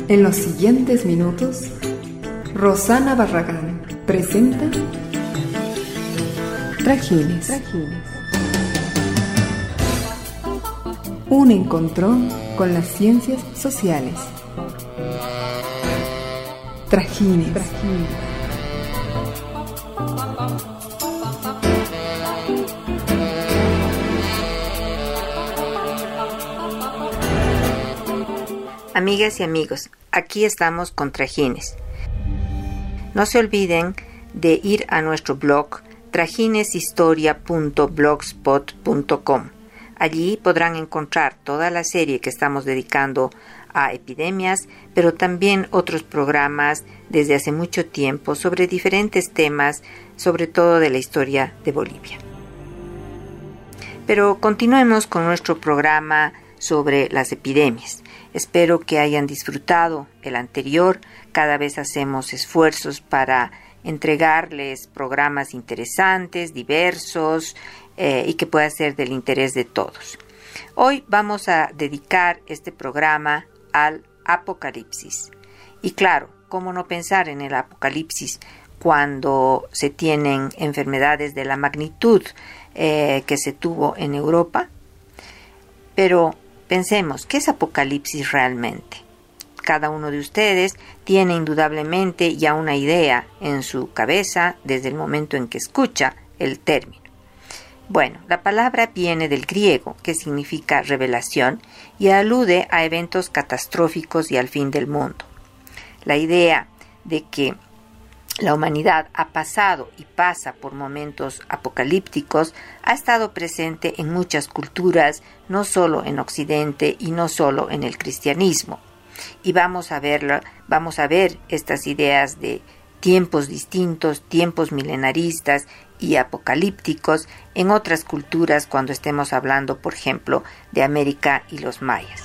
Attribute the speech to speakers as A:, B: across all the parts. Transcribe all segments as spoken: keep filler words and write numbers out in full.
A: En los siguientes minutos, Rosana Barragán presenta Trajines. Un encontrón con las ciencias sociales. Trajines. Trajines.
B: Amigas y amigos, aquí estamos con Trajines. No se olviden de ir a nuestro blog trajineshistoria punto blogspot punto com. Allí podrán encontrar toda la serie que estamos dedicando a epidemias, pero también otros programas desde hace mucho tiempo sobre diferentes temas, sobre todo de la historia de Bolivia. Pero continuemos con nuestro programa sobre las epidemias. Espero que hayan disfrutado el anterior. Cada vez hacemos esfuerzos para entregarles programas interesantes, diversos eh, y que pueda ser del interés de todos. Hoy vamos a dedicar este programa al apocalipsis. Y claro, ¿cómo no pensar en el apocalipsis cuando se tienen enfermedades de la magnitud eh, que se tuvo en Europa? Pero pensemos, ¿qué es apocalipsis realmente? Cada uno de ustedes tiene indudablemente ya una idea en su cabeza desde el momento en que escucha el término. Bueno, la palabra viene del griego, que significa revelación, y alude a eventos catastróficos y al fin del mundo. La idea de que la humanidad ha pasado y pasa por momentos apocalípticos ha estado presente en muchas culturas, no solo en Occidente y no solo en el cristianismo. Y vamos a verlo, vamos a ver estas ideas de tiempos distintos, tiempos milenaristas y apocalípticos en otras culturas cuando estemos hablando, por ejemplo, de América y los mayas.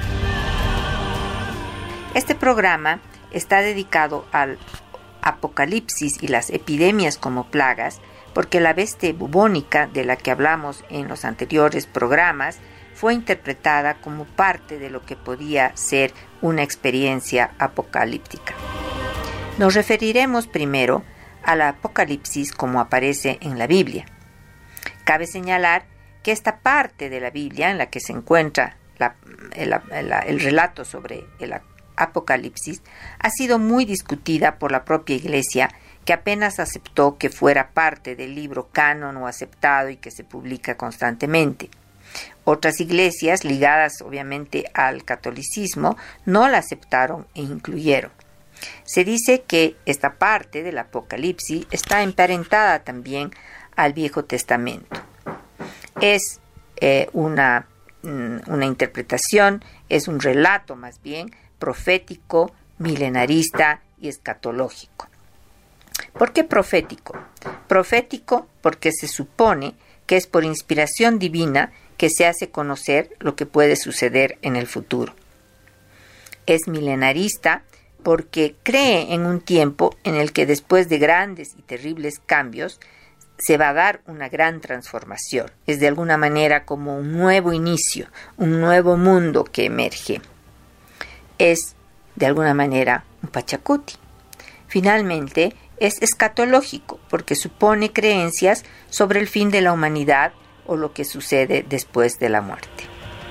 B: Este programa está dedicado al apocalipsis y las epidemias como plagas, porque la peste bubónica de la que hablamos en los anteriores programas fue interpretada como parte de lo que podía ser una experiencia apocalíptica. Nos referiremos primero al apocalipsis como aparece en la Biblia. Cabe señalar que esta parte de la Biblia en la que se encuentra la, el, el, el relato sobre el Apocalipsis ha sido muy discutida por la propia Iglesia, que apenas aceptó que fuera parte del libro canon o aceptado y que se publica constantemente. Otras iglesias, ligadas obviamente al catolicismo, no la aceptaron e incluyeron. Se dice que esta parte del Apocalipsis está emparentada también al Viejo Testamento. Es eh, una, una interpretación, es un relato más bien, profético, milenarista y escatológico. ¿Por qué profético? Profético porque se supone que es por inspiración divina que se hace conocer lo que puede suceder en el futuro. Es milenarista porque cree en un tiempo en el que después de grandes y terribles cambios se va a dar una gran transformación. Es de alguna manera como un nuevo inicio, un nuevo mundo que emerge. Es, de alguna manera, un pachacuti. Finalmente, es escatológico porque supone creencias sobre el fin de la humanidad o lo que sucede después de la muerte.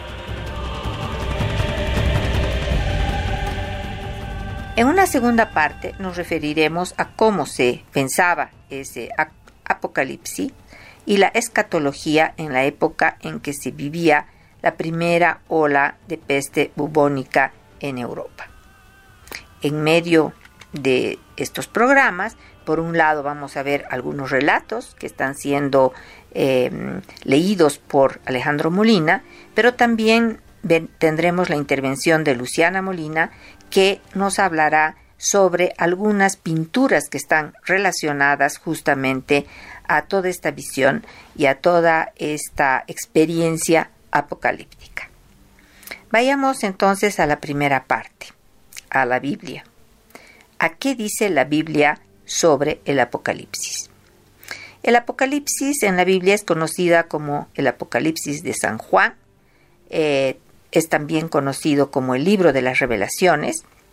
B: En una segunda parte nos referiremos a cómo se pensaba ese apocalipsis y la escatología en la época en que se vivía la primera ola de peste bubónica en Europa. En medio de estos programas, por un lado vamos a ver algunos relatos que están siendo eh, leídos por Alejandro Molina, pero también ven, tendremos la intervención de Luciana Molina, que nos hablará sobre algunas pinturas que están relacionadas justamente a toda esta visión y a toda esta experiencia apocalíptica. Vayamos entonces a la primera parte, a la Biblia. ¿A qué dice la Biblia sobre el Apocalipsis? El Apocalipsis en la Biblia es conocida como el Apocalipsis de San Juan, eh, es también conocido como el libro de las revelaciones,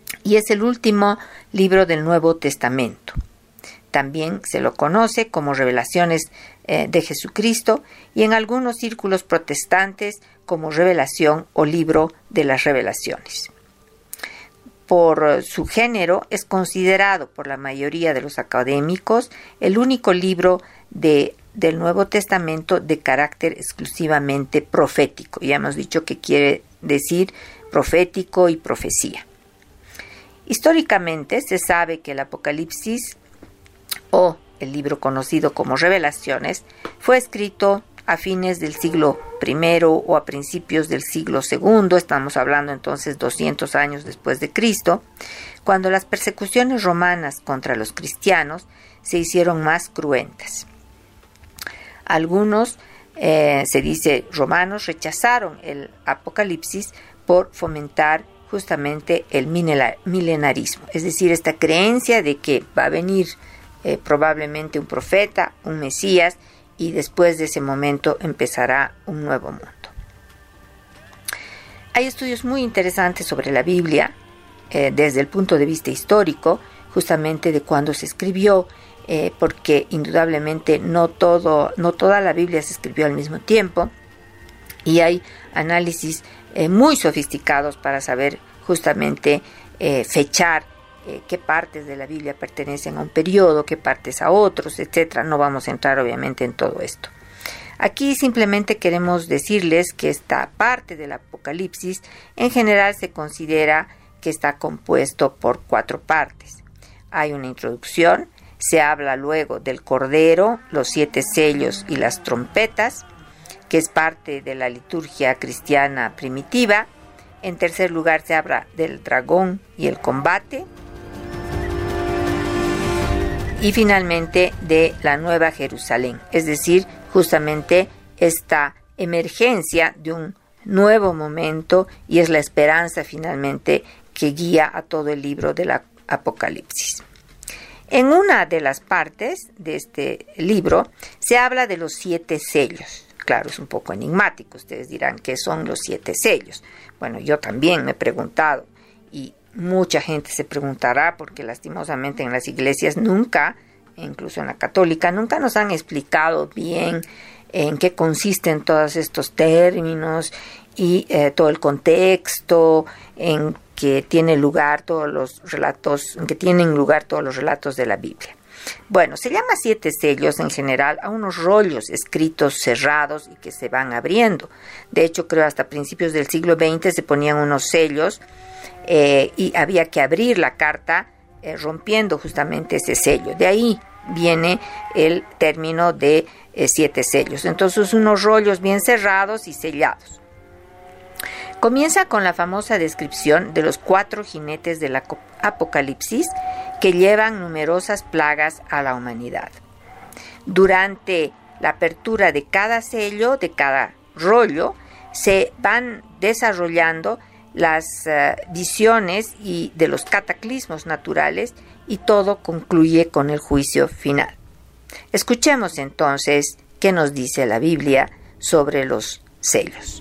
B: y es el último libro del Nuevo Testamento. También se lo conoce como Revelaciones eh, de Jesucristo y en algunos círculos protestantes como Revelación o Libro de las Revelaciones. Por su género es considerado por la mayoría de los académicos el único libro de, del Nuevo Testamento de carácter exclusivamente profético. Ya hemos dicho que quiere decir profético y profecía. Históricamente se sabe que el Apocalipsis, o el libro conocido como Revelaciones, fue escrito a fines del siglo primero o a principios del siglo segundo, estamos hablando entonces doscientos años después de Cristo, cuando las persecuciones romanas contra los cristianos se hicieron más cruentas. Algunos, eh, se dice, romanos rechazaron el Apocalipsis por fomentar justamente el milenarismo, es decir, esta creencia de que va a venir eh, probablemente un profeta, un Mesías, y después de ese momento empezará un nuevo mundo. Hay estudios muy interesantes sobre la Biblia eh, desde el punto de vista histórico, justamente de cuándo se escribió, eh, porque indudablemente no, todo, no toda la Biblia se escribió al mismo tiempo, y hay análisis eh, muy sofisticados para saber justamente eh, fechar eh, qué partes de la Biblia pertenecen a un periodo, qué partes a otros, etcétera. No vamos a entrar obviamente en todo esto. Aquí simplemente queremos decirles que esta parte del Apocalipsis en general se considera que está compuesto por cuatro partes. Hay una introducción, se habla luego del Cordero, los siete sellos y las trompetas, que es parte de la liturgia cristiana primitiva. En tercer lugar se habla del dragón y el combate. Y finalmente de la Nueva Jerusalén, es decir, justamente esta emergencia de un nuevo momento, y es la esperanza finalmente que guía a todo el libro del Apocalipsis. En una de las partes de este libro se habla de los siete sellos. Claro, es un poco enigmático, ustedes dirán, ¿qué son los siete sellos? Bueno, yo también me he preguntado, y mucha gente se preguntará, porque lastimosamente en las iglesias nunca, incluso en la católica, nunca nos han explicado bien en qué consisten todos estos términos y eh, todo el contexto en que tiene lugar todos los relatos, en que tienen lugar todos los relatos de la Biblia. Bueno, se llama siete sellos en general a unos rollos escritos cerrados y que se van abriendo. De hecho, creo hasta principios del siglo veinte se ponían unos sellos eh, y había que abrir la carta eh, rompiendo justamente ese sello. De ahí viene el término de eh, siete sellos. Entonces, unos rollos bien cerrados y sellados. Comienza con la famosa descripción de los cuatro jinetes del Apocalipsis que llevan numerosas plagas a la humanidad. Durante la apertura de cada sello, de cada rollo, se van desarrollando las uh, visiones y de los cataclismos naturales, y todo concluye con el juicio final. Escuchemos entonces qué nos dice la Biblia sobre los sellos.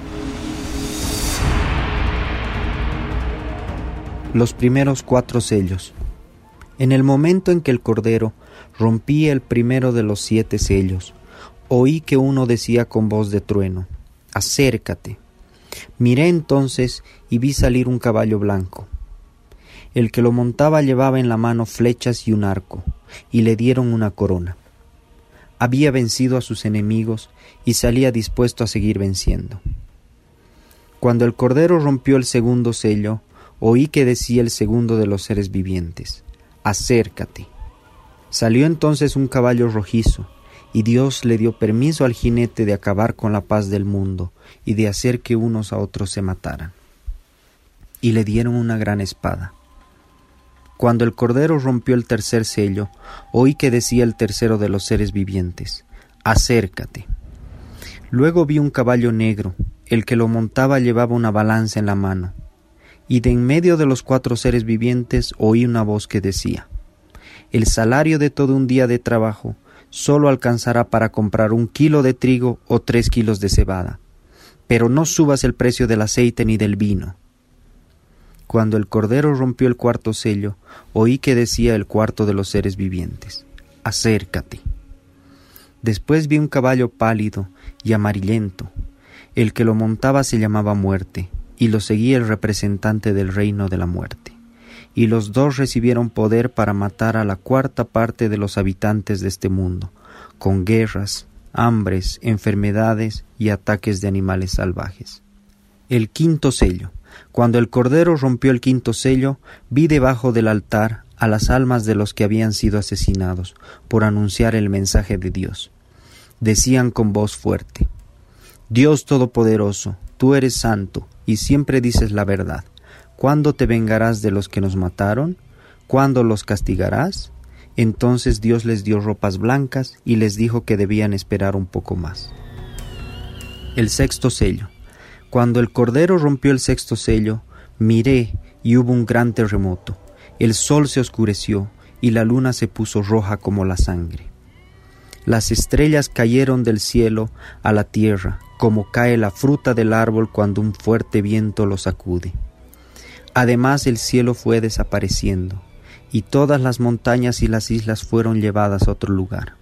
C: Los primeros cuatro sellos. En el momento en que el Cordero rompía el primero de los siete sellos, oí que uno decía con voz de trueno: acércate. Miré entonces y vi salir un caballo blanco. El que lo montaba llevaba en la mano flechas y un arco, y le dieron una corona. Había vencido a sus enemigos y salía dispuesto a seguir venciendo. Cuando el Cordero rompió el segundo sello, oí que decía el segundo de los seres vivientes: acércate. Salió entonces un caballo rojizo, y Dios le dio permiso al jinete de acabar con la paz del mundo y de hacer que unos a otros se mataran. Y le dieron una gran espada. Cuando el Cordero rompió el tercer sello, oí que decía el tercero de los seres vivientes: acércate. Luego vi un caballo negro, el que lo montaba llevaba una balanza en la mano. Y de en medio de los cuatro seres vivientes oí una voz que decía: el salario de todo un día de trabajo solo alcanzará para comprar un kilo de trigo o tres kilos de cebada, pero no subas el precio del aceite ni del vino. Cuando el Cordero rompió el cuarto sello, oí que decía el cuarto de los seres vivientes: acércate. Después vi un caballo pálido y amarillento. El que lo montaba se llamaba Muerte, y lo seguía el representante del reino de la muerte. Y los dos recibieron poder para matar a la cuarta parte de los habitantes de este mundo, con guerras, hambres, enfermedades y ataques de animales salvajes. El quinto sello. Cuando el Cordero rompió el quinto sello, vi debajo del altar a las almas de los que habían sido asesinados por anunciar el mensaje de Dios. Decían con voz fuerte: Dios Todopoderoso, tú eres santo y siempre dices la verdad. ¿Cuándo te vengarás de los que nos mataron? ¿Cuándo los castigarás? Entonces Dios les dio ropas blancas y les dijo que debían esperar un poco más. El sexto sello. Cuando el Cordero rompió el sexto sello, miré y hubo un gran terremoto. El sol se oscureció y la luna se puso roja como la sangre. Las estrellas cayeron del cielo a la tierra, como cae la fruta del árbol cuando un fuerte viento lo sacude. Además el cielo fue desapareciendo, y todas las montañas y las islas fueron llevadas a otro lugar.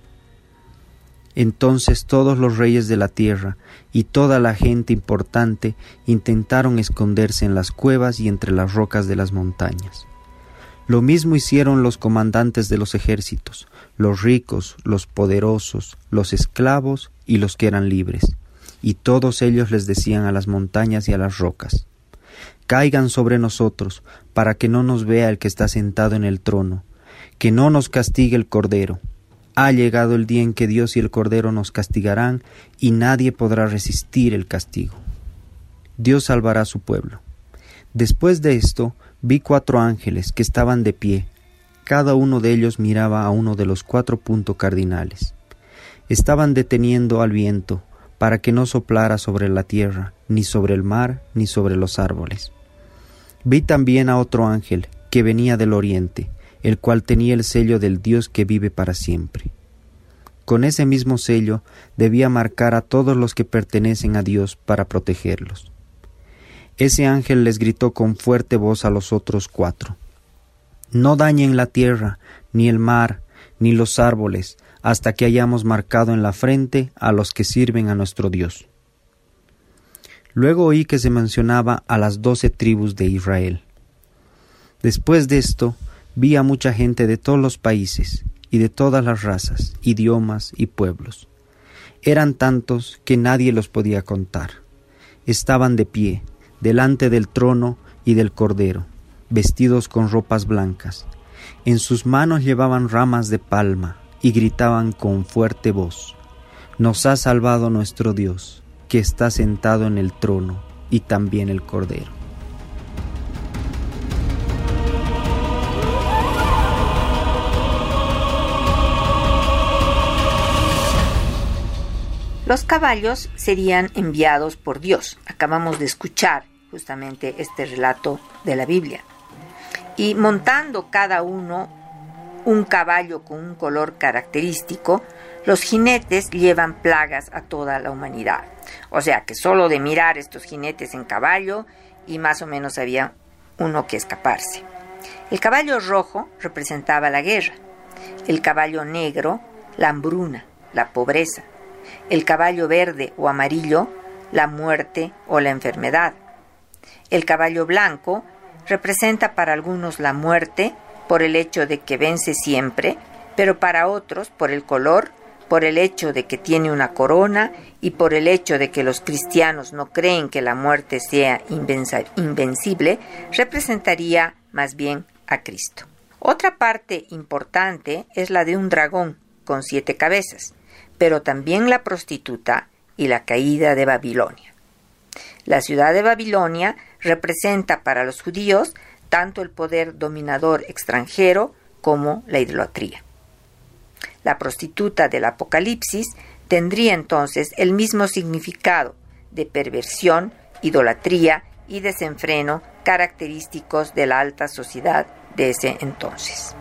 C: Entonces todos los reyes de la tierra y toda la gente importante intentaron esconderse en las cuevas y entre las rocas de las montañas. Lo mismo hicieron los comandantes de los ejércitos, los ricos, los poderosos, los esclavos y los que eran libres, y todos ellos les decían a las montañas y a las rocas: caigan sobre nosotros, para que no nos vea el que está sentado en el trono, que no nos castigue el Cordero. Ha llegado el día en que Dios y el Cordero nos castigarán, y nadie podrá resistir el castigo. Dios salvará a su pueblo. Después de esto, vi cuatro ángeles que estaban de pie. Cada uno de ellos miraba a uno de los cuatro puntos cardinales. Estaban deteniendo al viento, para que no soplara sobre la tierra, ni sobre el mar, ni sobre los árboles. Vi también a otro ángel, que venía del oriente, el cual tenía el sello del Dios que vive para siempre. Con ese mismo sello debía marcar a todos los que pertenecen a Dios para protegerlos. Ese ángel les gritó con fuerte voz a los otros cuatro: no dañen la tierra, ni el mar, ni los árboles, hasta que hayamos marcado en la frente a los que sirven a nuestro Dios. Luego oí que se mencionaba a las doce tribus de Israel. Después de esto, vi a mucha gente de todos los países, y de todas las razas, idiomas y pueblos. Eran tantos que nadie los podía contar. Estaban de pie, delante del trono y del Cordero, vestidos con ropas blancas. En sus manos llevaban ramas de palma, y gritaban con fuerte voz: nos ha salvado nuestro Dios, que está sentado en el trono, y también el Cordero.
B: Los caballos serían enviados por Dios. Acabamos de escuchar justamente este relato de la Biblia. Y montando cada uno un caballo con un color característico, los jinetes llevan plagas a toda la humanidad. O sea que solo de mirar estos jinetes en caballo, y más o menos había uno que escaparse. El caballo rojo representaba la guerra, el caballo negro la hambruna, la pobreza, el caballo verde o amarillo la muerte o la enfermedad. El caballo blanco representa para algunos la muerte, por el hecho de que vence siempre, pero para otros por el color, por el hecho de que tiene una corona y por el hecho de que los cristianos no creen que la muerte sea invencible, representaría más bien a Cristo. Otra parte importante es la de un dragón con siete cabezas, pero también la prostituta y la caída de Babilonia. La ciudad de Babilonia representa para los judíos tanto el poder dominador extranjero como la idolatría. La prostituta del Apocalipsis tendría entonces el mismo significado de perversión, idolatría y desenfreno característicos de la alta sociedad de ese entonces.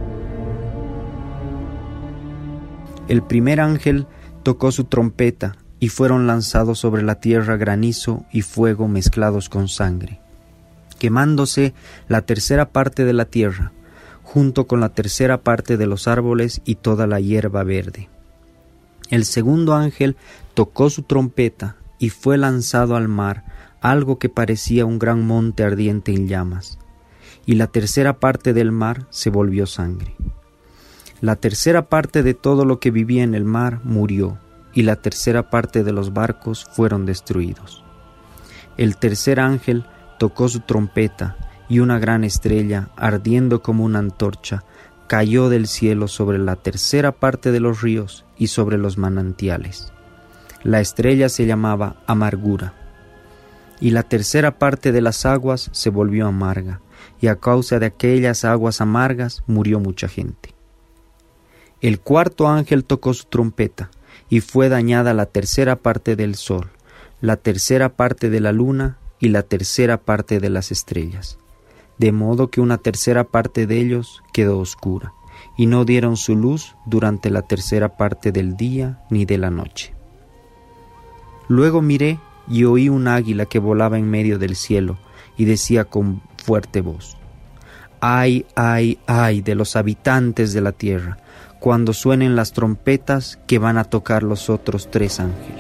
C: El primer ángel tocó su trompeta y fueron lanzados sobre la tierra granizo y fuego mezclados con sangre, quemándose la tercera parte de la tierra, junto con la tercera parte de los árboles y toda la hierba verde. El segundo ángel tocó su trompeta y fue lanzado al mar algo que parecía un gran monte ardiente en llamas, y la tercera parte del mar se volvió sangre. La tercera parte de todo lo que vivía en el mar murió, y la tercera parte de los barcos fueron destruidos. El tercer ángel tocó su trompeta, y una gran estrella, ardiendo como una antorcha, cayó del cielo sobre la tercera parte de los ríos y sobre los manantiales. La estrella se llamaba Amargura, y la tercera parte de las aguas se volvió amarga, y a causa de aquellas aguas amargas murió mucha gente. El cuarto ángel tocó su trompeta, y fue dañada la tercera parte del sol, la tercera parte de la luna y la tercera parte de las estrellas, de modo que una tercera parte de ellos quedó oscura, y no dieron su luz durante la tercera parte del día ni de la noche. Luego miré y oí un águila que volaba en medio del cielo, y decía con fuerte voz: ¡Ay, ay, ay de los habitantes de la tierra, cuando suenen las trompetas que van a tocar los otros tres ángeles!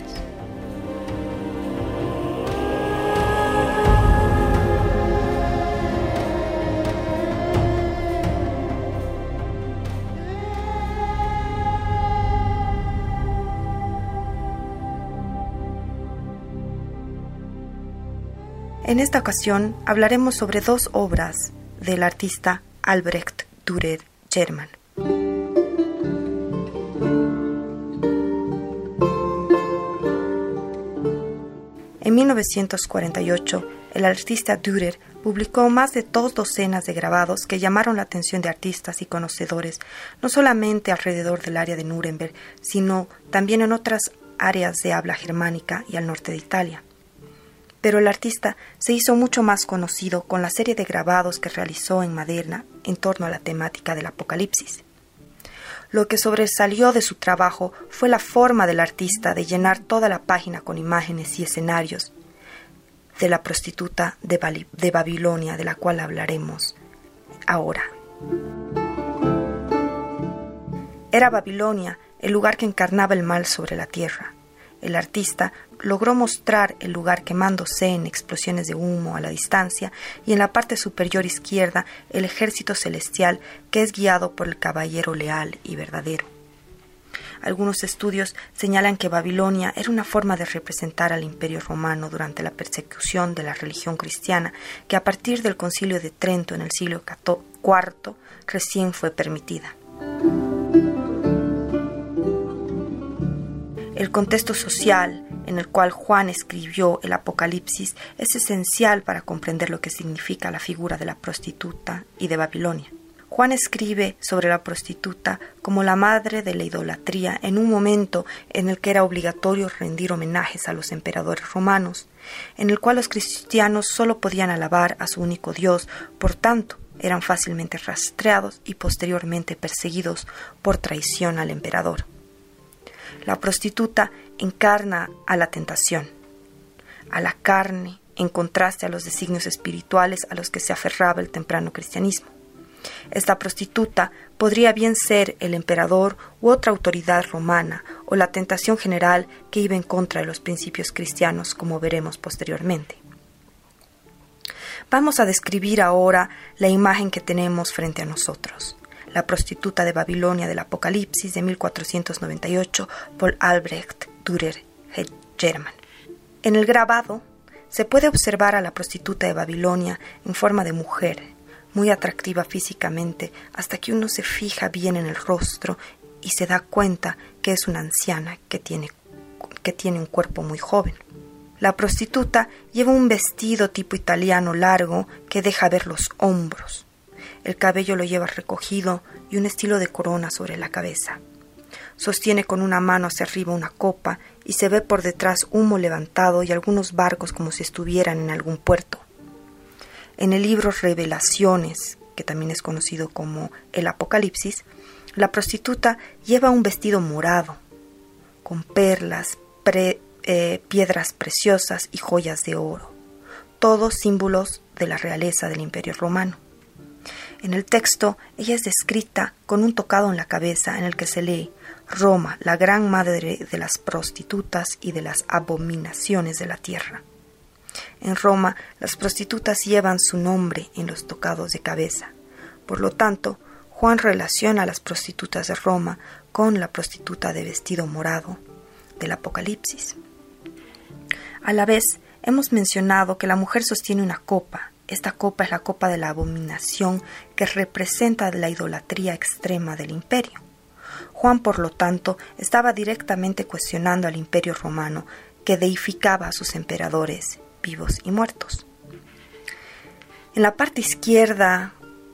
D: En esta ocasión hablaremos sobre dos obras del artista Albrecht Dürer German. En mil novecientos cuarenta y ocho, el artista Dürer publicó más de dos docenas de grabados que llamaron la atención de artistas y conocedores, no solamente alrededor del área de Nuremberg, sino también en otras áreas de habla germánica y al norte de Italia. Pero el artista se hizo mucho más conocido con la serie de grabados que realizó en madera en torno a la temática del Apocalipsis. Lo que sobresalió de su trabajo fue la forma del artista de llenar toda la página con imágenes y escenarios de la prostituta de, Bali- de Babilonia, de la cual hablaremos ahora. Era Babilonia el lugar que encarnaba el mal sobre la tierra. El artista logró mostrar el lugar quemándose en explosiones de humo a la distancia y en la parte superior izquierda el ejército celestial que es guiado por el caballero leal y verdadero. Algunos estudios señalan que Babilonia era una forma de representar al Imperio Romano durante la persecución de la religión cristiana que a partir del Concilio de Trento en el siglo cuarto recién fue permitida. El contexto social en el cual Juan escribió el Apocalipsis es esencial para comprender lo que significa la figura de la prostituta y de Babilonia. Juan escribe sobre la prostituta como la madre de la idolatría en un momento en el que era obligatorio rendir homenajes a los emperadores romanos, en el cual los cristianos solo podían alabar a su único Dios, por tanto, eran fácilmente rastreados y posteriormente perseguidos por traición al emperador. La prostituta encarna a la tentación, a la carne, en contraste a los designios espirituales a los que se aferraba el temprano cristianismo. Esta prostituta podría bien ser el emperador u otra autoridad romana o la tentación general que iba en contra de los principios cristianos, como veremos posteriormente. Vamos a describir ahora la imagen que tenemos frente a nosotros. La prostituta de Babilonia del Apocalipsis de mil cuatrocientos noventa y ocho por Albrecht Dürer German. En el grabado se puede observar a la prostituta de Babilonia en forma de mujer, muy atractiva físicamente, hasta que uno se fija bien en el rostro y se da cuenta que es una anciana que tiene, que tiene un cuerpo muy joven. La prostituta lleva un vestido tipo italiano largo que deja ver los hombros. El cabello lo lleva recogido y un estilo de corona sobre la cabeza. Sostiene con una mano hacia arriba una copa y se ve por detrás humo levantado y algunos barcos como si estuvieran en algún puerto. En el libro Revelaciones, que también es conocido como el Apocalipsis, la prostituta lleva un vestido morado, con perlas, pre- eh, piedras preciosas y joyas de oro, todos símbolos de la realeza del Imperio Romano. En el texto, ella es descrita con un tocado en la cabeza en el que se lee: Roma, la gran madre de las prostitutas y de las abominaciones de la tierra. En Roma, las prostitutas llevan su nombre en los tocados de cabeza. Por lo tanto, Juan relaciona a las prostitutas de Roma con la prostituta de vestido morado del Apocalipsis. A la vez, hemos mencionado que la mujer sostiene una copa. Esta copa es la copa de la abominación que representa la idolatría extrema del imperio. Juan, por lo tanto, estaba directamente cuestionando al Imperio Romano, que deificaba a sus emperadores vivos y muertos. En la parte izquierda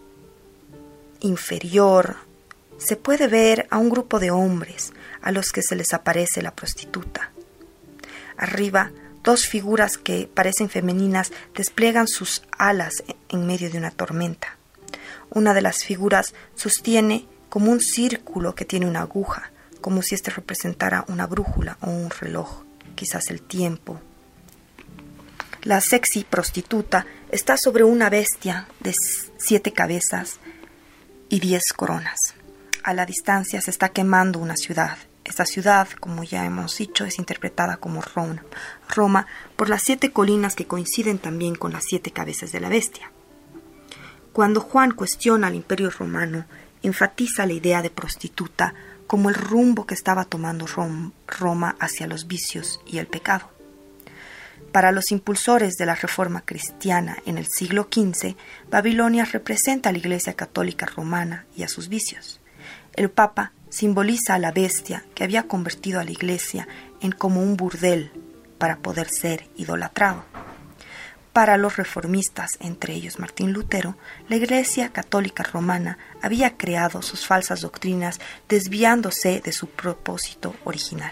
D: inferior se puede ver a un grupo de hombres a los que se les aparece la prostituta. Arriba, dos figuras que parecen femeninas despliegan sus alas en medio de una tormenta. Una de las figuras sostiene como un círculo que tiene una aguja, como si éste representara una brújula o un reloj, quizás el tiempo. La sexy prostituta está sobre una bestia de siete cabezas y diez coronas. A la distancia se está quemando una ciudad. Esta ciudad, como ya hemos dicho, es interpretada como Roma, Roma por las siete colinas que coinciden también con las siete cabezas de la bestia. Cuando Juan cuestiona al Imperio Romano, enfatiza la idea de prostituta como el rumbo que estaba tomando Roma hacia los vicios y el pecado. Para los impulsores de la Reforma cristiana en el siglo quince, Babilonia representa a la Iglesia Católica Romana y a sus vicios. El Papa simboliza a la bestia que había convertido a la Iglesia en como un burdel para poder ser idolatrado. Para los reformistas, entre ellos Martín Lutero, la Iglesia Católica Romana había creado sus falsas doctrinas desviándose de su propósito original.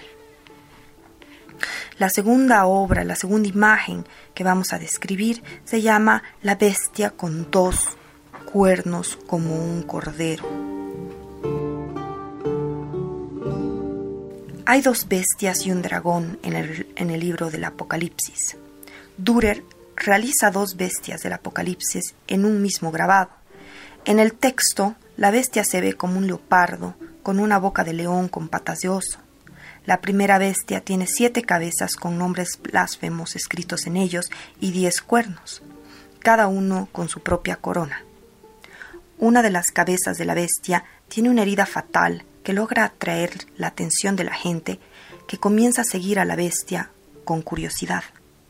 D: La segunda obra, la segunda imagen que vamos a describir se llama La bestia con dos cuernos como un cordero. Hay dos bestias y un dragón en el, en el libro del Apocalipsis. Dürer realiza dos bestias del Apocalipsis en un mismo grabado. En el texto, la bestia se ve como un leopardo con una boca de león con patas de oso. La primera bestia tiene siete cabezas con nombres blasfemos escritos en ellos y diez cuernos, cada uno con su propia corona. Una de las cabezas de la bestia tiene una herida fatal que logra atraer la atención de la gente, que comienza a seguir a la bestia con curiosidad.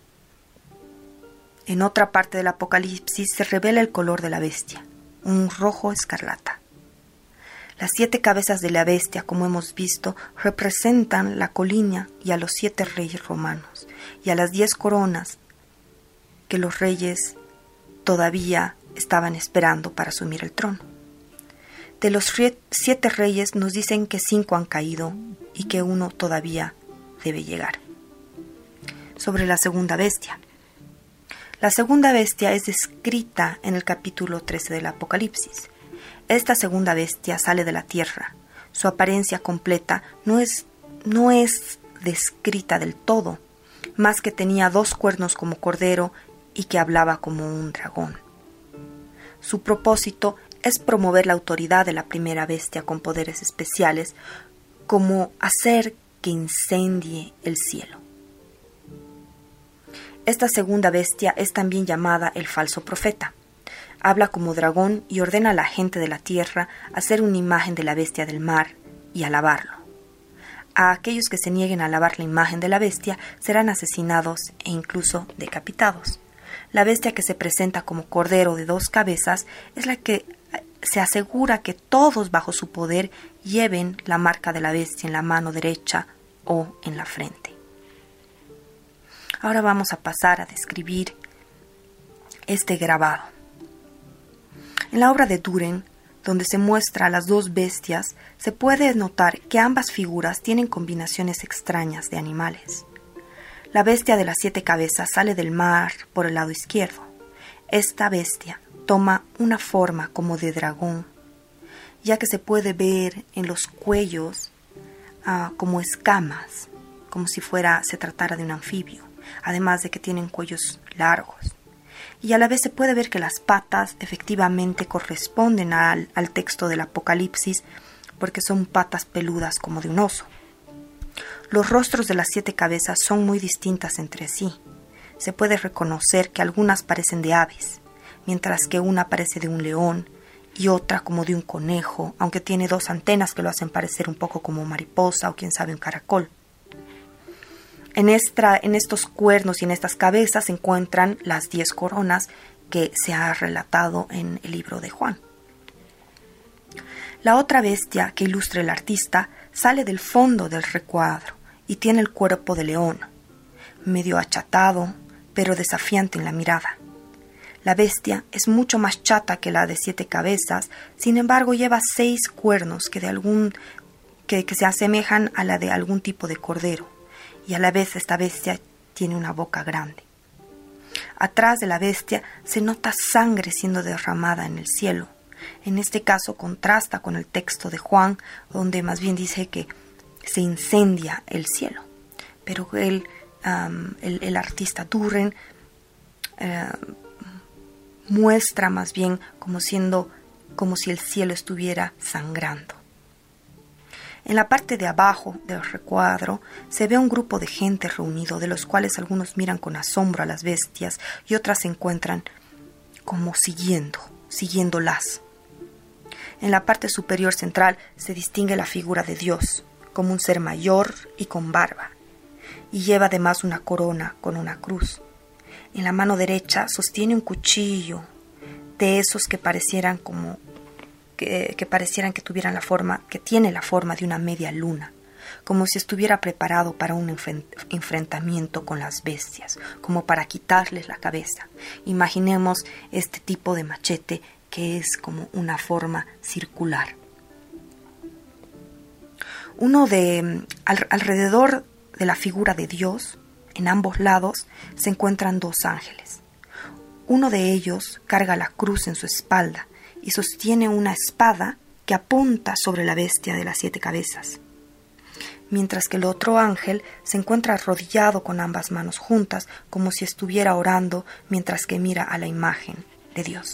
D: En otra parte del Apocalipsis se revela el color de la bestia, un rojo escarlata. Las siete cabezas de la bestia, como hemos visto, representan la colina y a los siete reyes romanos, y a las diez coronas que los reyes todavía estaban esperando para asumir el trono. De los siete reyes nos dicen que cinco han caído y que uno todavía debe llegar. Sobre la segunda bestia. La segunda bestia es descrita en el capítulo trece del Apocalipsis. Esta segunda bestia sale de la tierra. Su apariencia completa no es, no es descrita del todo, más que tenía dos cuernos como cordero y que hablaba como un dragón. Su propósito es promover la autoridad de la primera bestia con poderes especiales, como hacer que incendie el cielo. Esta segunda bestia es también llamada el falso profeta. Habla como dragón y ordena a la gente de la tierra hacer una imagen de la bestia del mar y alabarlo. A aquellos que se nieguen a alabar la imagen de la bestia serán asesinados e incluso decapitados. La bestia que se presenta como cordero de dos cabezas es la que se asegura que todos bajo su poder lleven la marca de la bestia en la mano derecha o en la frente. Ahora vamos a pasar a describir este grabado. En la obra de Dürer, donde se muestra a las dos bestias, se puede notar que ambas figuras tienen combinaciones extrañas de animales. La bestia de las siete cabezas sale del mar por el lado izquierdo. Esta bestia toma una forma como de dragón, ya que se puede ver en los cuellos uh, como escamas, como si fuera se tratara de un anfibio, además de que tienen cuellos largos. Y a la vez se puede ver que las patas efectivamente corresponden al, al texto del Apocalipsis, porque son patas peludas como de un oso. Los rostros de las siete cabezas son muy distintas entre sí. Se puede reconocer que algunas parecen de aves, mientras que una parece de un león y otra como de un conejo, aunque tiene dos antenas que lo hacen parecer un poco como mariposa o quién sabe un caracol. En, esta, en estos cuernos y en estas cabezas se encuentran las diez coronas que se ha relatado en el libro de Juan. La otra bestia que ilustra el artista sale del fondo del recuadro y tiene el cuerpo de león, medio achatado, pero desafiante en la mirada. La bestia es mucho más chata que la de siete cabezas, sin embargo lleva seis cuernos que, de algún, que, que se asemejan a la de algún tipo de cordero, y a la vez esta bestia tiene una boca grande. Atrás de la bestia se nota sangre siendo derramada en el cielo. En este caso contrasta con el texto de Juan, donde más bien dice que se incendia el cielo. Pero él, um, el, el artista Dürer uh, muestra más bien como siendo como si el cielo estuviera sangrando. En la parte de abajo del recuadro se ve un grupo de gente reunido, de los cuales algunos miran con asombro a las bestias y otras se encuentran como siguiendo, siguiéndolas. En la parte superior central se distingue la figura de Dios, como un ser mayor y con barba, y lleva además una corona con una cruz. En la mano derecha sostiene un cuchillo de esos que parecieran como que, que parecieran que tuvieran la forma, que tiene la forma de una media luna, como si estuviera preparado para un enfrentamiento con las bestias, como para quitarles la cabeza. Imaginemos este tipo de machete que es como una forma circular. Uno de al, alrededor de la figura de Dios, en ambos lados, se encuentran dos ángeles. Uno de ellos carga la cruz en su espalda y sostiene una espada que apunta sobre la bestia de las siete cabezas, mientras que el otro ángel se encuentra arrodillado con ambas manos juntas, como si estuviera orando mientras que mira a la imagen de Dios.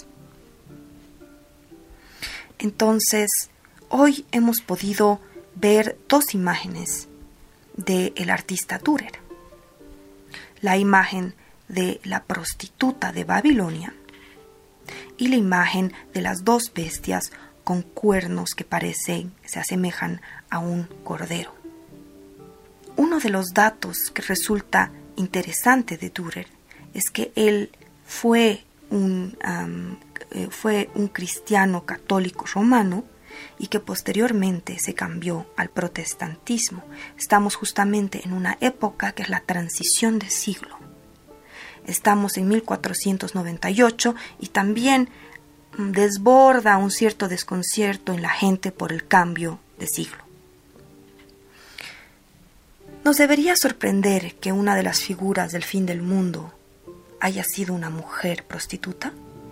D: Entonces, hoy hemos podido ver dos imágenes del artista Dürer. La imagen de la prostituta de Babilonia y la imagen de las dos bestias con cuernos que parecen, se asemejan a un cordero. Uno de los datos que resulta interesante de Dürer es que él fue un, um, eh, fue un cristiano católico romano y que posteriormente se cambió al protestantismo. Estamos justamente en una época que es la transición de siglo. Estamos en mil cuatrocientos noventa y ocho y también desborda un cierto desconcierto en la gente por el cambio de siglo. Nos debería sorprender que una de las figuras del fin del mundo haya sido una mujer prostituta.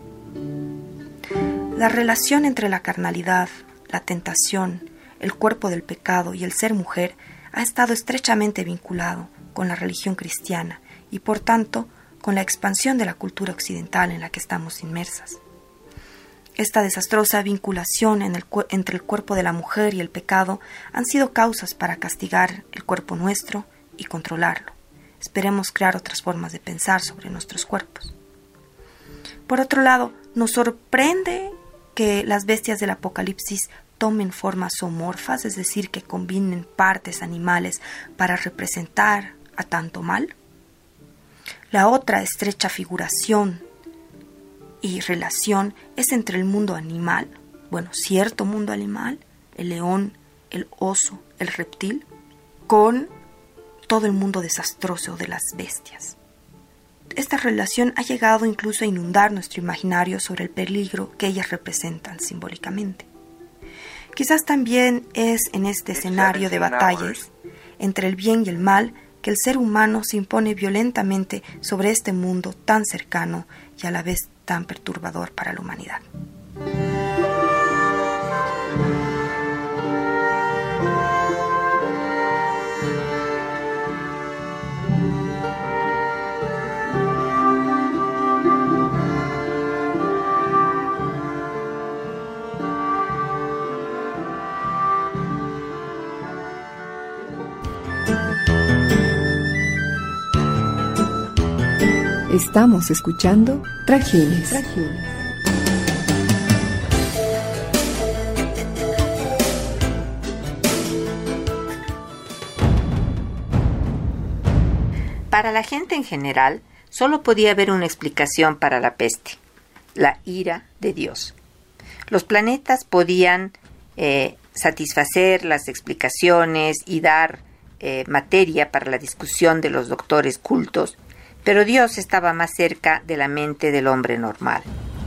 D: La relación entre la carnalidad, la tentación, el cuerpo del pecado y el ser mujer ha estado estrechamente vinculado con la religión cristiana y, por tanto, con la expansión de la cultura occidental en la que estamos inmersas. Esta desastrosa vinculación en el, entre el cuerpo de la mujer y el pecado han sido causas para castigar el cuerpo nuestro y controlarlo. Esperemos crear otras formas de pensar sobre nuestros cuerpos. Por otro lado, nos sorprende que las bestias del Apocalipsis tomen formas zoomorfas, es decir, que combinen partes animales para representar a tanto mal. La otra estrecha figuración y relación es entre el mundo animal, bueno, cierto mundo animal, el león, el oso, el reptil, con todo el mundo desastroso de las bestias. Esta relación ha llegado incluso a inundar nuestro imaginario sobre el peligro que ellas representan simbólicamente. Quizás también es en este escenario de batallas entre el bien y el mal que el ser humano se impone violentamente sobre este mundo tan cercano y a la vez tan perturbador para la humanidad.
A: Estamos escuchando Trajines.
B: Para la gente en general, solo podía haber una explicación para la peste: la ira de Dios. Los planetas podían eh, satisfacer las explicaciones y dar eh, materia para la discusión de los doctores cultos, pero Dios estaba más cerca de la mente del hombre normal.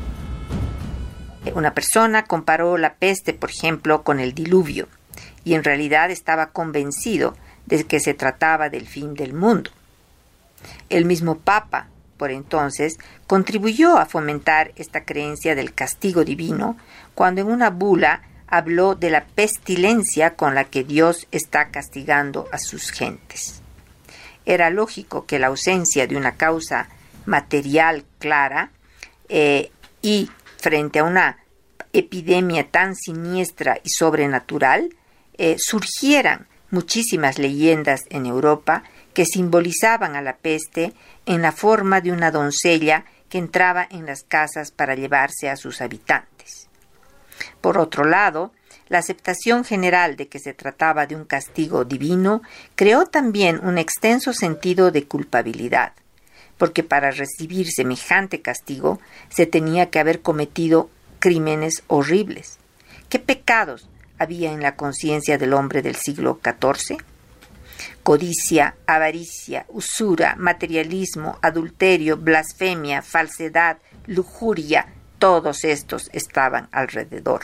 B: Una persona comparó la peste, por ejemplo, con el diluvio, y en realidad estaba convencido de que se trataba del fin del mundo. El mismo Papa, por entonces, contribuyó a fomentar esta creencia del castigo divino cuando en una bula habló de la pestilencia con la que Dios está castigando a sus gentes. Era lógico que la ausencia de una causa material clara eh, y frente a una epidemia tan siniestra y sobrenatural, eh, surgieran muchísimas leyendas en Europa que simbolizaban a la peste en la forma de una doncella que entraba en las casas para llevarse a sus habitantes. Por otro lado, la aceptación general de que se trataba de un castigo divino creó también un extenso sentido de culpabilidad, porque para recibir semejante castigo se tenía que haber cometido crímenes horribles. ¿Qué pecados había en la conciencia del hombre del siglo catorce? Codicia, avaricia, usura, materialismo, adulterio, blasfemia, falsedad, lujuria, todos estos estaban alrededor.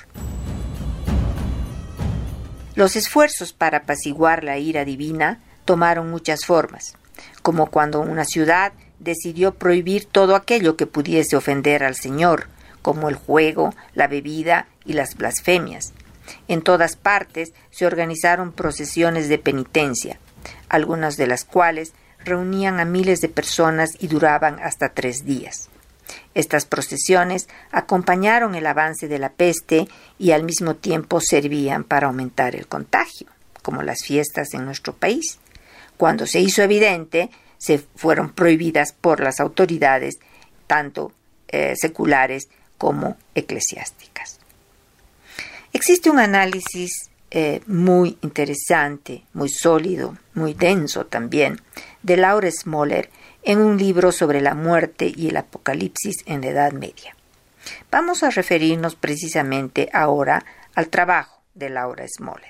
B: Los esfuerzos para apaciguar la ira divina tomaron muchas formas, como cuando una ciudad decidió prohibir todo aquello que pudiese ofender al Señor, como el juego, la bebida y las blasfemias. En todas partes se organizaron procesiones de penitencia, algunas de las cuales reunían a miles de personas y duraban hasta tres días. Estas procesiones acompañaron el avance de la peste y al mismo tiempo servían para aumentar el contagio, como las fiestas en nuestro país. Cuando se hizo evidente, se fueron prohibidas por las autoridades, tanto eh, seculares como eclesiásticas. Existe un análisis eh, muy interesante, muy sólido, muy denso también, de Laura Smoller en un libro sobre la muerte y el apocalipsis en la Edad Media. Vamos a referirnos precisamente ahora al trabajo de Laura Smoller.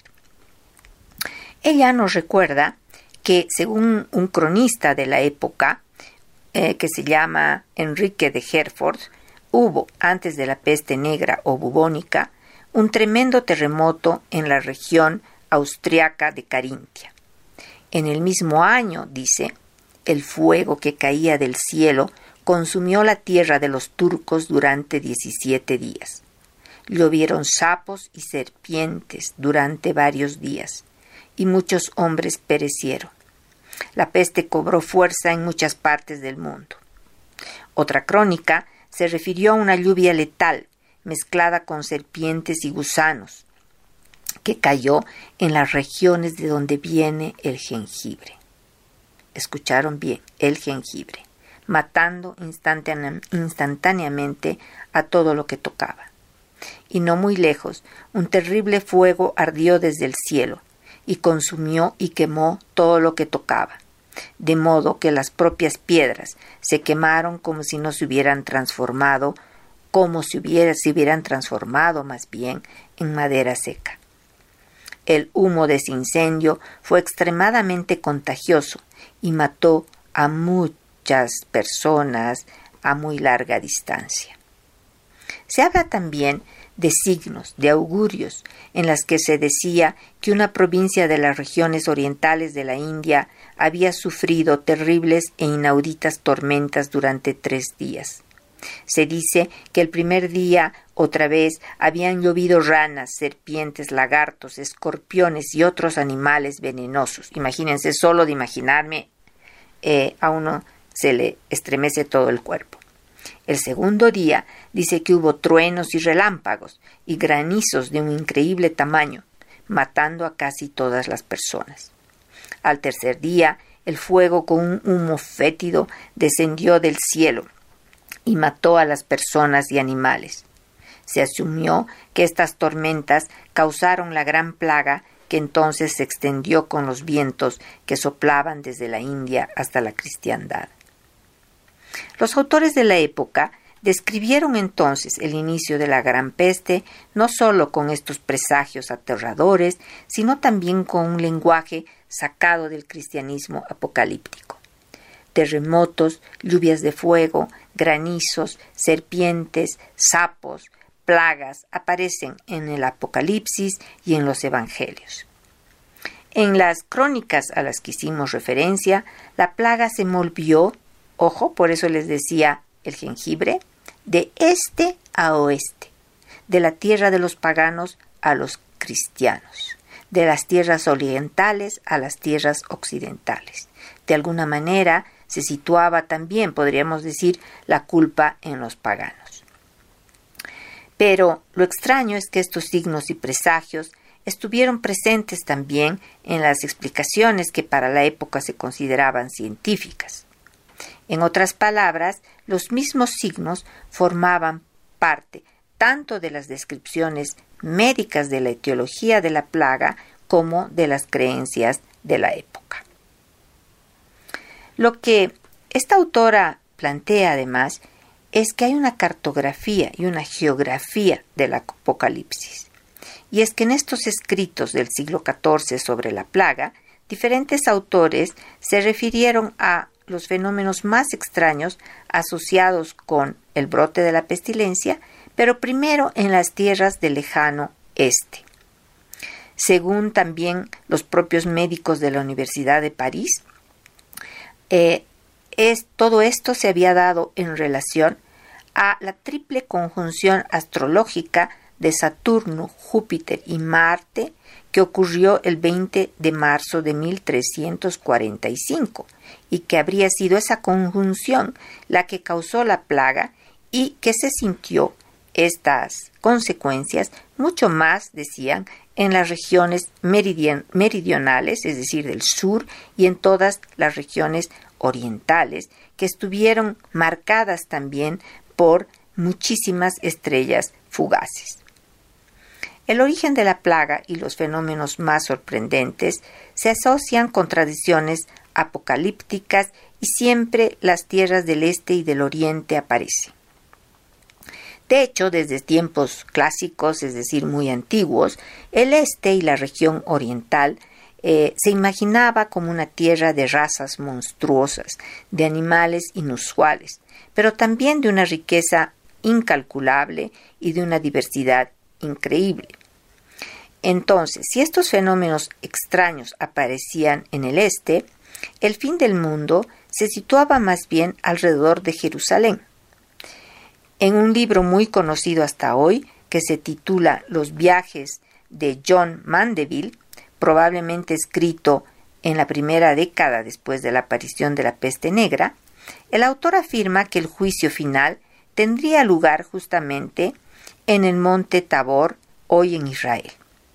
B: Ella nos recuerda que, según un cronista de la época, eh, que se llama Enrique de Herford, hubo, antes de la peste negra o bubónica, un tremendo terremoto en la región austriaca de Carintia. En el mismo año, dice, el fuego que caía del cielo consumió la tierra de los turcos durante diecisiete días. Llovieron sapos y serpientes durante varios días, y muchos hombres perecieron. La peste cobró fuerza en muchas partes del mundo. Otra crónica se refirió a una lluvia letal mezclada con serpientes y gusanos, que cayó en las regiones de donde viene el jengibre. Escucharon bien, el jengibre, matando instantáneamente a todo lo que tocaba. Y no muy lejos, un terrible fuego ardió desde el cielo, y consumió y quemó todo lo que tocaba, de modo que las propias piedras se quemaron como si no se hubieran transformado como si hubiera, se hubieran transformado más bien en madera seca. El humo de ese incendio fue extremadamente contagioso y mató a muchas personas a muy larga distancia. Se habla también de signos, de augurios, en las que se decía que una provincia de las regiones orientales de la India había sufrido terribles e inauditas tormentas durante tres días. Se dice que el primer día, otra vez, habían llovido ranas, serpientes, lagartos, escorpiones y otros animales venenosos. Imagínense, solo de imaginarme, eh, a uno se le estremece todo el cuerpo. El segundo día dice que hubo truenos y relámpagos y granizos de un increíble tamaño, matando a casi todas las personas. Al tercer día, el fuego con un humo fétido descendió del cielo y mató a las personas y animales. Se asumió que estas tormentas causaron la gran plaga que entonces se extendió con los vientos que soplaban desde la India hasta la cristiandad. Los autores de la época describieron entonces el inicio de la gran peste no solo con estos presagios aterradores, sino también con un lenguaje sacado del cristianismo apocalíptico. Terremotos, lluvias de fuego, granizos, serpientes, sapos, plagas aparecen en el Apocalipsis y en los Evangelios. En las crónicas a las que hicimos referencia, la plaga se movió, ojo, por eso les decía el jengibre, de este a oeste, de la tierra de los paganos a los cristianos, de las tierras orientales a las tierras occidentales. De alguna manera se situaba también, podríamos decir, la culpa en los paganos. Pero lo extraño es que estos signos y presagios estuvieron presentes también en las explicaciones que para la época se consideraban científicas. En otras palabras, los mismos signos formaban parte tanto de las descripciones médicas de la etiología de la plaga como de las creencias de la época. Lo que esta autora plantea además es que hay una cartografía y una geografía del Apocalipsis. Y es que en estos escritos del siglo catorce sobre la plaga, diferentes autores se refirieron a los fenómenos más extraños asociados con el brote de la pestilencia, pero primero en las tierras del lejano este. Según también los propios médicos de la Universidad de París, eh, es, todo esto se había dado en relación a la triple conjunción astrológica de Saturno, Júpiter y Marte que ocurrió el veinte de marzo de mil trescientos cuarenta y cinco y que habría sido esa conjunción la que causó la plaga y que se sintió estas consecuencias mucho más, decían, en las regiones meridian- meridionales, es decir, del sur, y en todas las regiones orientales, que estuvieron marcadas también por muchísimas estrellas fugaces. El origen de la plaga y los fenómenos más sorprendentes se asocian con tradiciones apocalípticas y siempre las tierras del este y del oriente aparecen. De hecho, desde tiempos clásicos, es decir, muy antiguos, el este y la región oriental eh, se imaginaba como una tierra de razas monstruosas, de animales inusuales, pero también de una riqueza incalculable y de una diversidad increíble. Entonces, si estos fenómenos extraños aparecían en el este, el fin del mundo se situaba más bien alrededor de Jerusalén. En un libro muy conocido hasta hoy, que se titula Los viajes de John Mandeville, probablemente escrito en la primera década después de la aparición de la peste negra, el autor afirma que el juicio final tendría lugar justamente en el monte Tabor, hoy en Israel.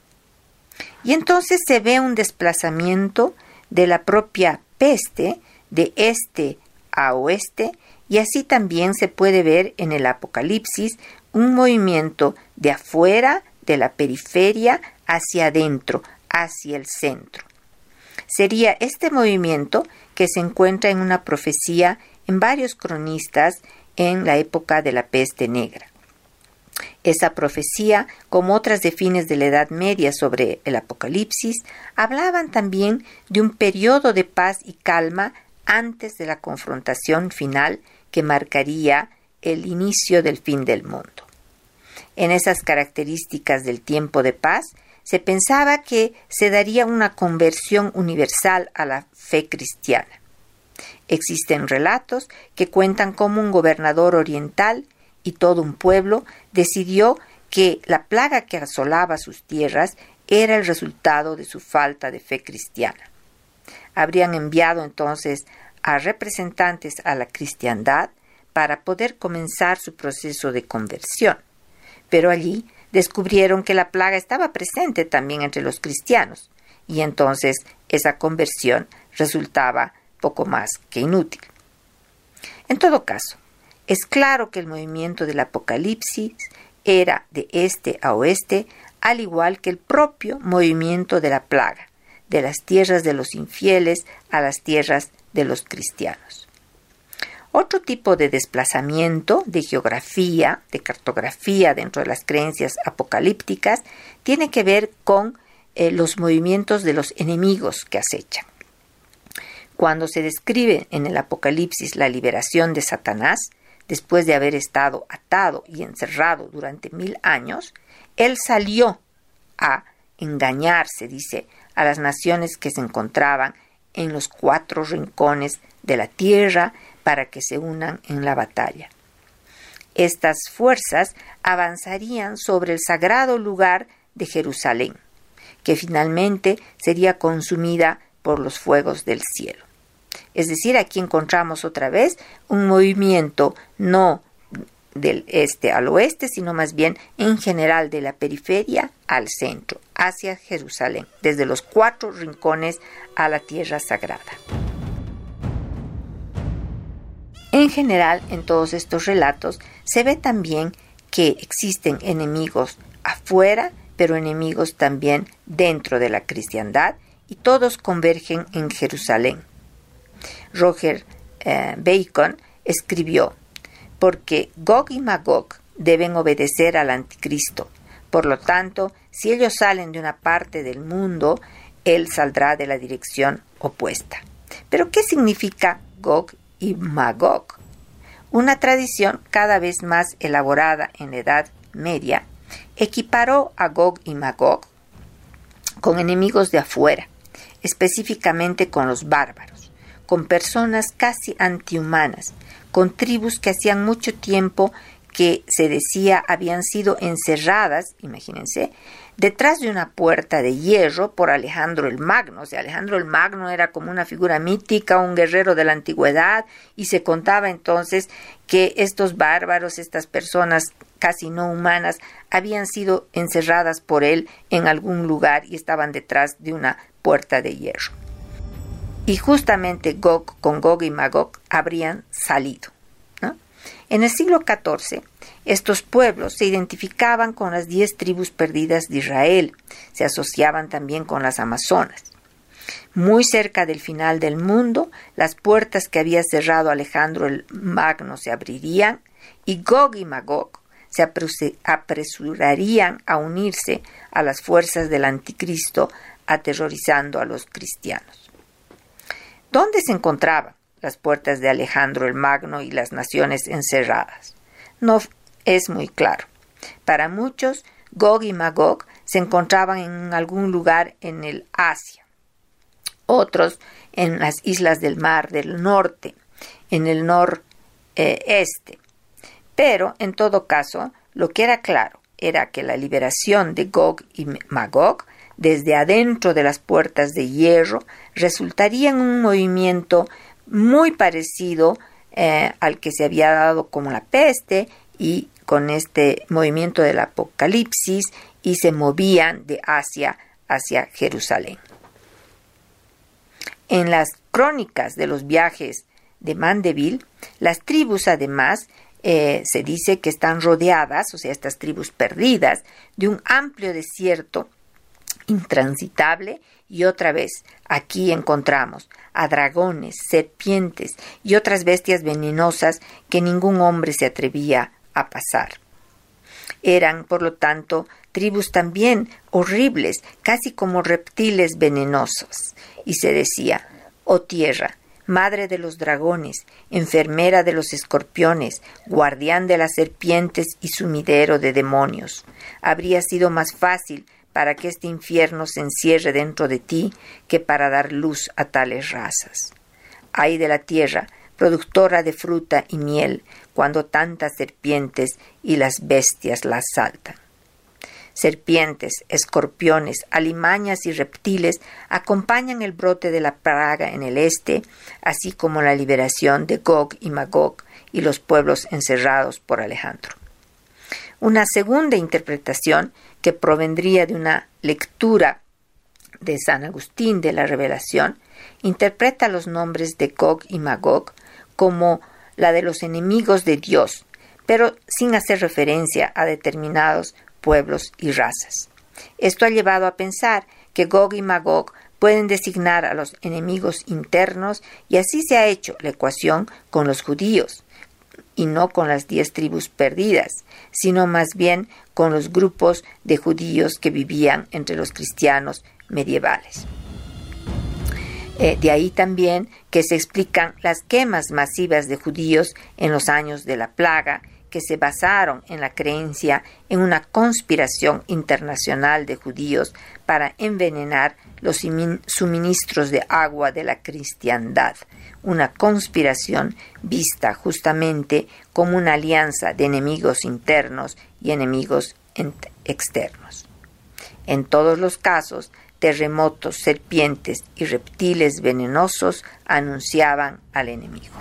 B: Y entonces se ve un desplazamiento de la propia peste de este a oeste, y así también se puede ver en el Apocalipsis un movimiento de afuera, de la periferia, hacia adentro, hacia el centro. Sería este movimiento que se encuentra en una profecía en varios cronistas en la época de la peste negra. Esa profecía, como otras de fines de la Edad Media sobre el Apocalipsis, hablaban también de un periodo de paz y calma antes de la confrontación final que marcaría el inicio del fin del mundo. En esas características del tiempo de paz, se pensaba que se daría una conversión universal a la fe cristiana. Existen relatos que cuentan cómo un gobernador oriental y todo un pueblo decidió que la plaga que asolaba sus tierras era el resultado de su falta de fe cristiana. Habrían enviado entonces a representantes a la cristiandad para poder comenzar su proceso de conversión, pero allí descubrieron que la plaga estaba presente también entre los cristianos, y entonces esa conversión resultaba poco más que inútil. En todo caso, es claro que el movimiento del Apocalipsis era de este a oeste, al igual que el propio movimiento de la plaga, de las tierras de los infieles a las tierras de los cristianos. Otro tipo de desplazamiento, de geografía, de cartografía dentro de las creencias apocalípticas, tiene que ver con eh, los movimientos de los enemigos que acechan. Cuando se describe en el Apocalipsis la liberación de Satanás, después de haber estado atado y encerrado durante mil años, él salió a engañar, se dice, a las naciones que se encontraban en los cuatro rincones de la tierra para que se unan en la batalla. Estas fuerzas avanzarían sobre el sagrado lugar de Jerusalén, que finalmente sería consumida por los fuegos del cielo. Es decir, aquí encontramos otra vez un movimiento no del este al oeste, sino más bien en general de la periferia al centro, hacia Jerusalén, desde los cuatro rincones a la tierra sagrada. En general, en todos estos relatos, se ve también que existen enemigos afuera, pero enemigos también dentro de la cristiandad, y todos convergen en Jerusalén. Roger eh, Bacon escribió: porque Gog y Magog deben obedecer al anticristo. Por lo tanto, si ellos salen de una parte del mundo, él saldrá de la dirección opuesta. ¿Pero qué significa Gog y Magog? Una tradición cada vez más elaborada en la Edad Media equiparó a Gog y Magog con enemigos de afuera, específicamente con los bárbaros, con personas casi antihumanas, con tribus que hacían mucho tiempo que se decía habían sido encerradas, imagínense, detrás de una puerta de hierro por Alejandro el Magno. O sea, Alejandro el Magno era como una figura mítica, un guerrero de la antigüedad, y se contaba entonces que estos bárbaros, estas personas casi no humanas, habían sido encerradas por él en algún lugar y estaban detrás de una puerta de hierro. Y justamente Gog, con Gog y Magog habrían salido, ¿no? En el siglo catorce, estos pueblos se identificaban con las diez tribus perdidas de Israel, se asociaban también con las amazonas. Muy cerca del final del mundo, las puertas que había cerrado Alejandro el Magno se abrirían y Gog y Magog se apresurarían a unirse a las fuerzas del anticristo, aterrorizando a los cristianos. ¿Dónde se encontraban las puertas de Alejandro el Magno y las naciones encerradas? No es muy claro. Para muchos, Gog y Magog se encontraban en algún lugar en el Asia, otros en las islas del Mar del Norte, en el noreste. Pero, en todo caso, lo que era claro era que la liberación de Gog y Magog desde adentro de las puertas de hierro resultaría en un movimiento muy parecido eh, al que se había dado con la peste y con este movimiento del Apocalipsis, y se movían de Asia hacia Jerusalén. En las crónicas de los viajes de Mandeville, las tribus además eh, se dice que están rodeadas, o sea, estas tribus perdidas, de un amplio desierto intransitable, y otra vez aquí encontramos a dragones, serpientes y otras bestias venenosas que ningún hombre se atrevía a pasar. Eran, por lo tanto, tribus también horribles, casi como reptiles venenosos, y se decía: oh tierra, madre de los dragones, enfermera de los escorpiones, guardián de las serpientes y sumidero de demonios, habría sido más fácil para que este infierno se encierre dentro de ti que para dar luz a tales razas. Ay de la tierra, productora de fruta y miel, cuando tantas serpientes y las bestias la asaltan. Serpientes, escorpiones, alimañas y reptiles acompañan el brote de la plaga en el este, así como la liberación de Gog y Magog y los pueblos encerrados por Alejandro. Una segunda interpretación, que provendría de una lectura de San Agustín de la Revelación interpreta los nombres de Gog y Magog como la de los enemigos de Dios, pero sin hacer referencia a determinados pueblos y razas. Esto ha llevado a pensar que Gog y Magog pueden designar a los enemigos internos, y así se ha hecho la ecuación con los judíos, y no con las diez tribus perdidas, sino más bien con los grupos de judíos que vivían entre los cristianos medievales. Eh, de ahí también que se explican las quemas masivas de judíos en los años de la plaga, que se basaron en la creencia en una conspiración internacional de judíos para envenenar los suministros de agua de la cristiandad, una conspiración vista justamente como una alianza de enemigos internos y enemigos externos. En todos los casos, terremotos, serpientes y reptiles venenosos anunciaban al enemigo.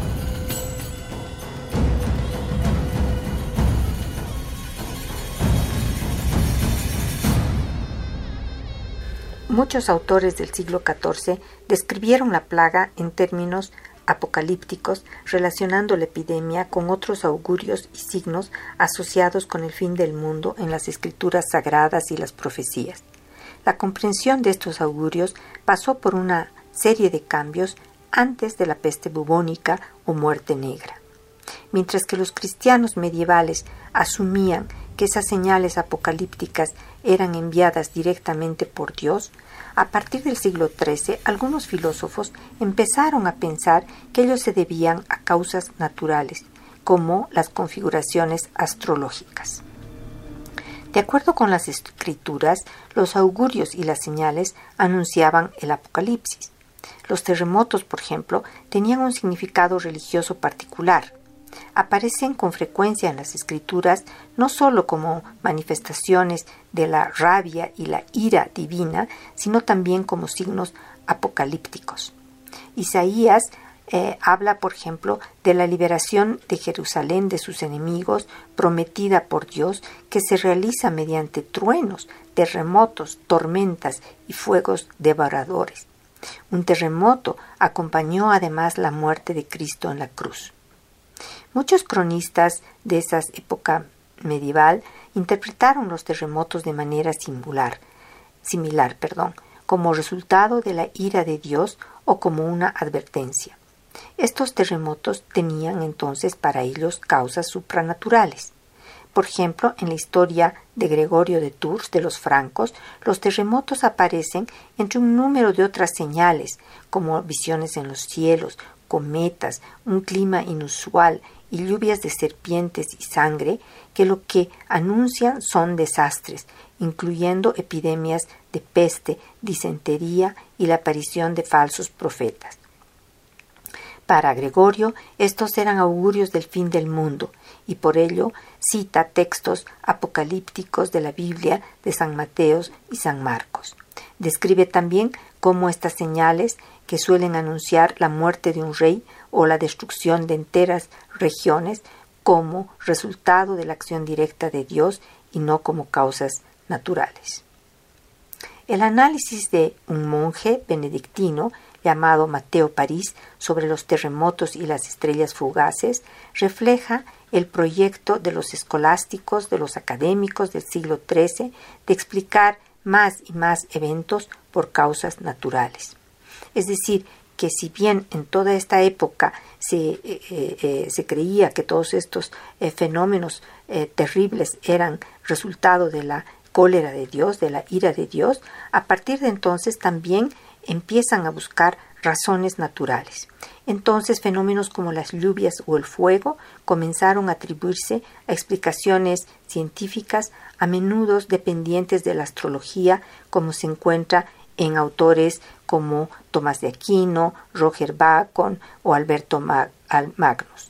B: Muchos autores del siglo catorce describieron la plaga en términos apocalípticos, relacionando la epidemia con otros augurios y signos asociados con el fin del mundo en las escrituras sagradas y las profecías. La comprensión de estos augurios pasó por una serie de cambios antes de la peste bubónica o muerte negra. Mientras que los cristianos medievales asumían que esas señales apocalípticas eran enviadas directamente por Dios, a partir del siglo trece algunos filósofos empezaron a pensar que ellos se debían a causas naturales, como las configuraciones astrológicas. De acuerdo con las escrituras, los augurios y las señales anunciaban el apocalipsis. Los terremotos, por ejemplo, tenían un significado religioso particular. Aparecen con frecuencia en las escrituras no sólo como manifestaciones de la rabia y la ira divina, sino también como signos apocalípticos. Isaías eh, habla, por ejemplo, de la liberación de Jerusalén de sus enemigos, prometida por Dios, que se realiza mediante truenos, terremotos, tormentas y fuegos devoradores. Un terremoto acompañó además la muerte de Cristo en la cruz. Muchos cronistas de esa época medieval interpretaron los terremotos de manera singular, similar, perdón, como resultado de la ira de Dios o como una advertencia. Estos terremotos tenían entonces para ellos causas supranaturales. Por ejemplo, en la historia de Gregorio de Tours de los francos, los terremotos aparecen entre un número de otras señales, como visiones en los cielos, cometas, un clima inusual y lluvias de serpientes y sangre, que lo que anuncian son desastres, incluyendo epidemias de peste, disentería y la aparición de falsos profetas. Para Gregorio, estos eran augurios del fin del mundo, y por ello cita textos apocalípticos de la Biblia de San Mateo y San Marcos. Describe también cómo estas señales, que suelen anunciar la muerte de un rey o la destrucción de enteras regiones, como resultado de la acción directa de Dios y no como causas naturales. El análisis de un monje benedictino llamado Mateo París sobre los terremotos y las estrellas fugaces refleja el proyecto de los escolásticos, de los académicos del siglo trece, de explicar más y más eventos por causas naturales. Es decir, que si bien en toda esta época se, eh, eh, se creía que todos estos eh, fenómenos eh, terribles eran resultado de la cólera de Dios, de la ira de Dios, a partir de entonces también empiezan a buscar razones naturales. Entonces fenómenos como las lluvias o el fuego comenzaron a atribuirse a explicaciones científicas, a menudo dependientes de la astrología, como se encuentra en autores como Tomás de Aquino, Roger Bacon o Alberto Magnus.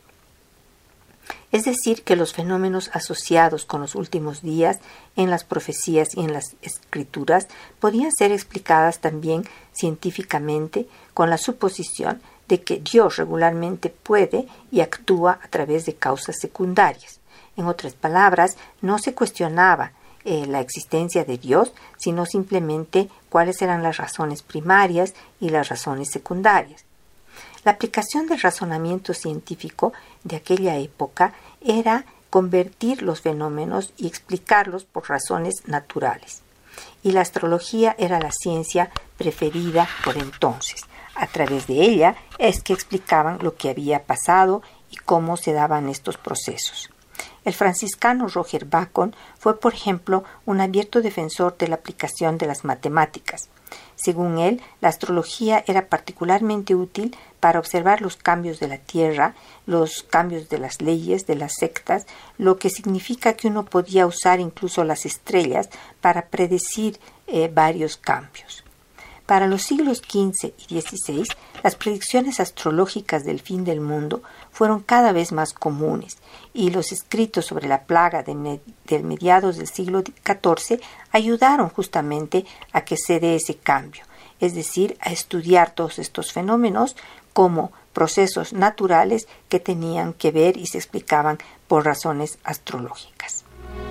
B: Es decir, que los fenómenos asociados con los últimos días en las profecías y en las escrituras podían ser explicadas también científicamente con la suposición de que Dios regularmente puede y actúa a través de causas secundarias. En otras palabras, no se cuestionaba eh, la existencia de Dios, sino simplemente cuáles eran las razones primarias y las razones secundarias. La aplicación del razonamiento científico de aquella época era convertir los fenómenos y explicarlos por razones naturales. Y la astrología era la ciencia preferida por entonces. A través de ella es que explicaban lo que había pasado y cómo se daban estos procesos. El franciscano Roger Bacon fue, por ejemplo, un abierto defensor de la aplicación de las matemáticas. Según él, la astrología era particularmente útil para observar los cambios de la Tierra, los cambios de las leyes, de las sectas, lo que significa que uno podía usar incluso las estrellas para predecir eh, varios cambios. Para los siglos quince y dieciséis, las predicciones astrológicas del fin del mundo fueron cada vez más comunes y los escritos sobre la plaga de, med- de mediados del siglo catorce ayudaron justamente a que se dé ese cambio, es decir, a estudiar todos estos fenómenos como procesos naturales que tenían que ver y se explicaban por razones astrológicas.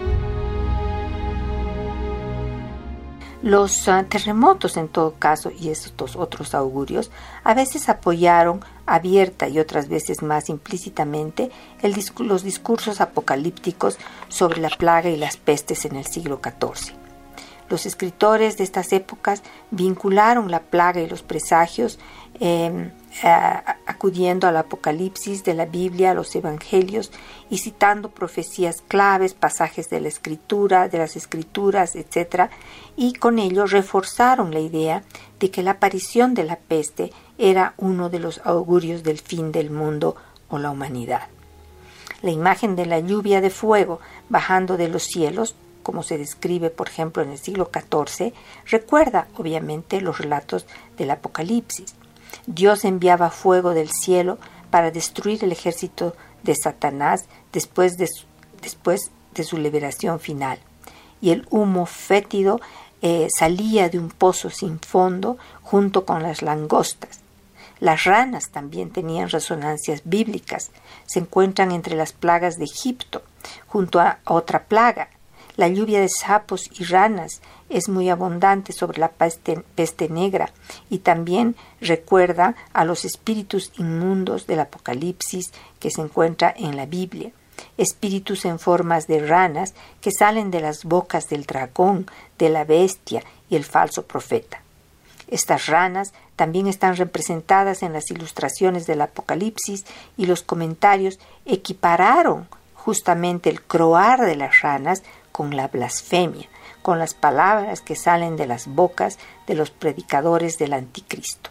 B: Los uh, terremotos, en todo caso, y estos otros augurios, a veces apoyaron abierta y otras veces más implícitamente el discu- los discursos apocalípticos sobre la plaga y las pestes en el siglo catorce. Los escritores de estas épocas vincularon la plaga y los presagios eh, a, acudiendo al Apocalipsis de la Biblia, a los Evangelios y citando profecías claves, pasajes de la Escritura, de las Escrituras, etcétera, y con ello reforzaron la idea de que la aparición de la peste era uno de los augurios del fin del mundo o la humanidad. La imagen de la lluvia de fuego bajando de los cielos, como se describe, por ejemplo, en el siglo catorce, recuerda, obviamente, los relatos del Apocalipsis. Dios enviaba fuego del cielo para destruir el ejército de Satanás después de su, después de su liberación final. Y el humo fétido eh, salía de un pozo sin fondo junto con las langostas. Las ranas también tenían resonancias bíblicas. Se encuentran entre las plagas de Egipto, junto a otra plaga. La lluvia de sapos y ranas es muy abundante sobre la peste, peste negra y también recuerda a los espíritus inmundos del Apocalipsis que se encuentra en la Biblia. Espíritus en formas de ranas que salen de las bocas del dragón, de la bestia y el falso profeta. Estas ranas también están representadas en las ilustraciones del Apocalipsis y los comentarios equipararon justamente el croar de las ranas con la blasfemia, con las palabras que salen de las bocas de los predicadores del anticristo.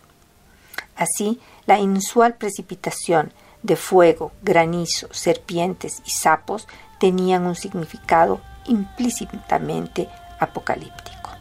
B: Así, la inusual precipitación de fuego, granizo, serpientes y sapos tenían un significado implícitamente apocalíptico.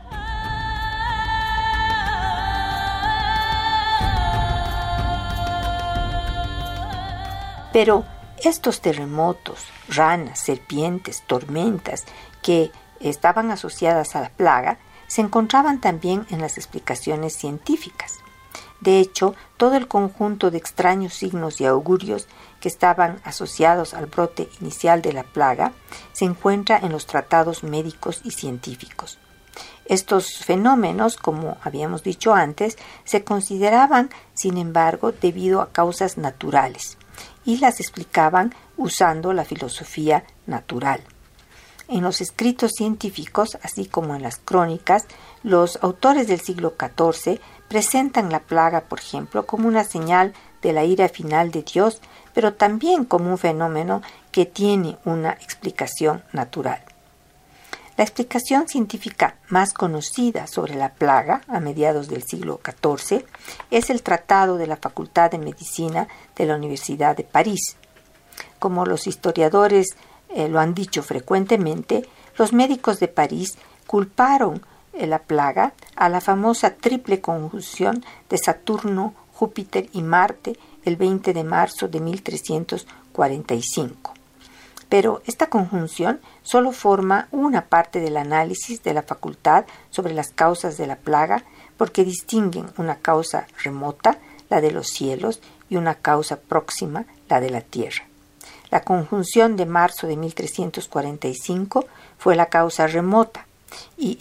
B: Pero estos terremotos, ranas, serpientes, tormentas que estaban asociadas a la plaga se encontraban también en las explicaciones científicas. De hecho, todo el conjunto de extraños signos y augurios que estaban asociados al brote inicial de la plaga se encuentra en los tratados médicos y científicos. Estos fenómenos, como habíamos dicho antes, se consideraban, sin embargo, debido a causas naturales y las explicaban usando la filosofía natural. En los escritos científicos, así como en las crónicas, los autores del siglo catorce presentan la plaga, por ejemplo, como una señal de la ira final de Dios, pero también como un fenómeno que tiene una explicación natural. La explicación científica más conocida sobre la plaga a mediados del siglo catorce es el Tratado de la Facultad de Medicina de la Universidad de París. Como los historiadores eh, lo han dicho frecuentemente, los médicos de París culparon eh, la plaga a la famosa triple conjunción de Saturno, Júpiter y Marte el veinte de marzo de mil trescientos cuarenta y cinco. Pero esta conjunción solo forma una parte del análisis de la facultad sobre las causas de la plaga, porque distinguen una causa remota, la de los cielos, y una causa próxima, la de la tierra. La conjunción de marzo de mil trescientos cuarenta y cinco fue la causa remota y era,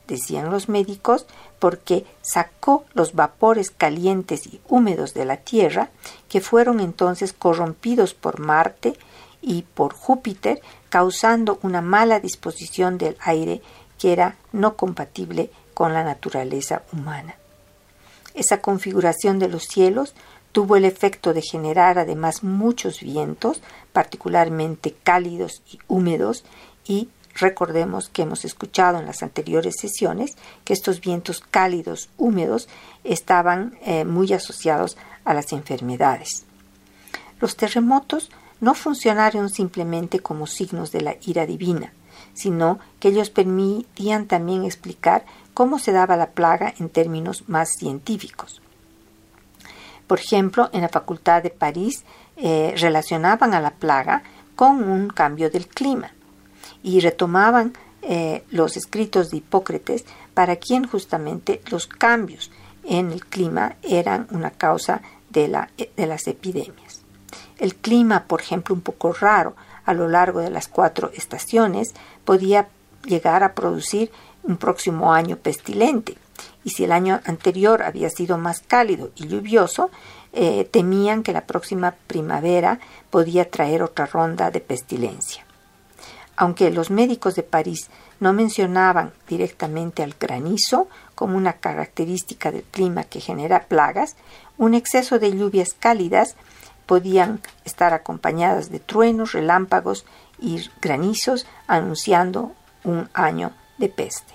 B: decían los médicos, porque sacó los vapores calientes y húmedos de la Tierra, que fueron entonces corrompidos por Marte y por Júpiter, causando una mala disposición del aire que era no compatible con la naturaleza humana. Esa configuración de los cielos tuvo el efecto de generar además muchos vientos, particularmente cálidos y húmedos, y recordemos que hemos escuchado en las anteriores sesiones que estos vientos cálidos, húmedos, estaban eh, muy asociados a las enfermedades. Los terremotos no funcionaron simplemente como signos de la ira divina, sino que ellos permitían también explicar cómo se daba la plaga en términos más científicos. Por ejemplo, en la Facultad de París eh, relacionaban a la plaga con un cambio del clima y retomaban eh, los escritos de Hipócrates, para quien justamente los cambios en el clima eran una causa de, la, de las epidemias. El clima, por ejemplo, un poco raro a lo largo de las cuatro estaciones, podía llegar a producir un próximo año pestilente. Y si el año anterior había sido más cálido y lluvioso, eh, temían que la próxima primavera podía traer otra ronda de pestilencia. Aunque los médicos de París no mencionaban directamente al granizo como una característica del clima que genera plagas, un exceso de lluvias cálidas podían estar acompañadas de truenos, relámpagos y granizos, anunciando un año de peste.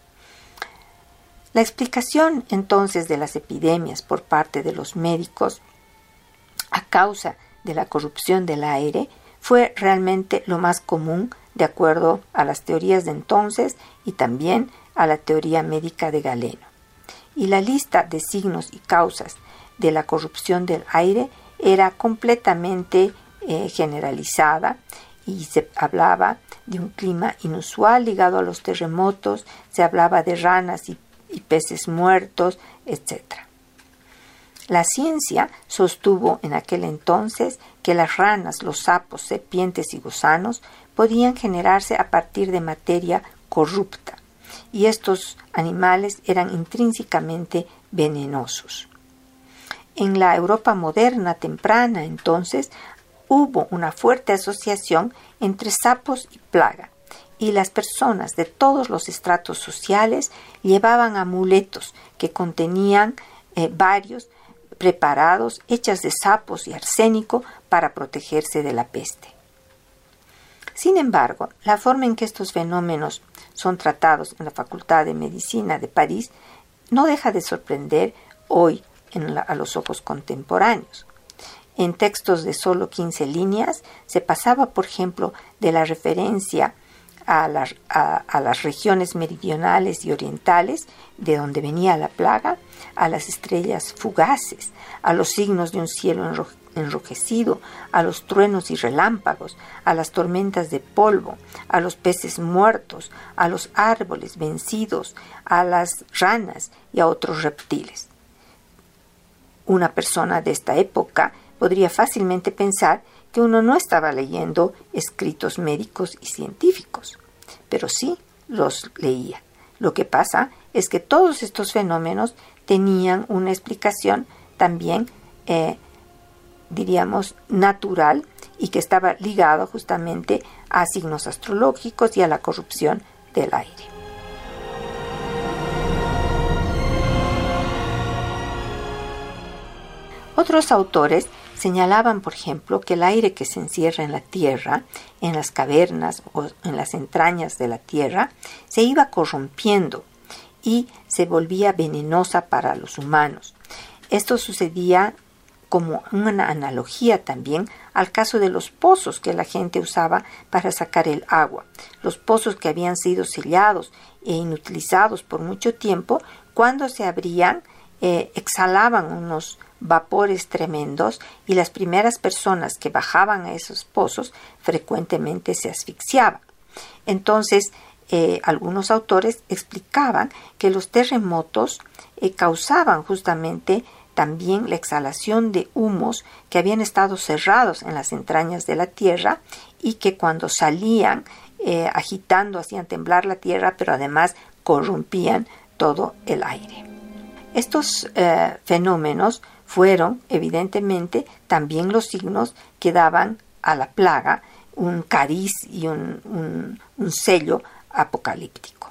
B: La explicación entonces de las epidemias por parte de los médicos a causa de la corrupción del aire fue realmente lo más común de acuerdo a las teorías de entonces y también a la teoría médica de Galeno. Y la lista de signos y causas de la corrupción del aire era completamente eh, generalizada, y se hablaba de un clima inusual ligado a los terremotos, se hablaba de ranas y, y peces muertos, etcétera. La ciencia sostuvo en aquel entonces que las ranas, los sapos, serpientes y gusanos podían generarse a partir de materia corrupta, y estos animales eran intrínsecamente venenosos. En la Europa moderna temprana, entonces, hubo una fuerte asociación entre sapos y plaga, y las personas de todos los estratos sociales llevaban amuletos que contenían eh, varios preparados hechas de sapos y arsénico para protegerse de la peste. Sin embargo, la forma en que estos fenómenos son tratados en la Facultad de Medicina de París no deja de sorprender hoy en la, a los ojos contemporáneos. En textos de solo quince líneas se pasaba, por ejemplo, de la referencia a, la, a, a las regiones meridionales y orientales de donde venía la plaga, a las estrellas fugaces, a los signos de un cielo enro, enrojecido, a los truenos y relámpagos, a las tormentas de polvo, a los peces muertos, a los árboles vencidos, a las ranas y a otros reptiles. Una persona de esta época podría fácilmente pensar que uno no estaba leyendo escritos médicos y científicos, pero sí los leía. Lo que pasa es que todos estos fenómenos tenían una explicación también, eh, diríamos, natural, y que estaba ligado justamente a signos astrológicos y a la corrupción del aire. Otros autores señalaban, por ejemplo, que el aire que se encierra en la tierra, en las cavernas o en las entrañas de la tierra, se iba corrompiendo y se volvía venenosa para los humanos. Esto sucedía como una analogía también al caso de los pozos que la gente usaba para sacar el agua. Los pozos que habían sido sellados e inutilizados por mucho tiempo, cuando se abrían, eh, exhalaban unos vapores tremendos, y las primeras personas que bajaban a esos pozos frecuentemente se asfixiaban. Entonces, eh, algunos autores explicaban que los terremotos eh, causaban justamente también la exhalación de humos que habían estado cerrados en las entrañas de la tierra, y que cuando salían eh, agitando hacían temblar la tierra, pero además corrompían todo el aire. Estos eh, fenómenos fueron, evidentemente, también los signos que daban a la plaga un cariz y un, un, un sello apocalíptico.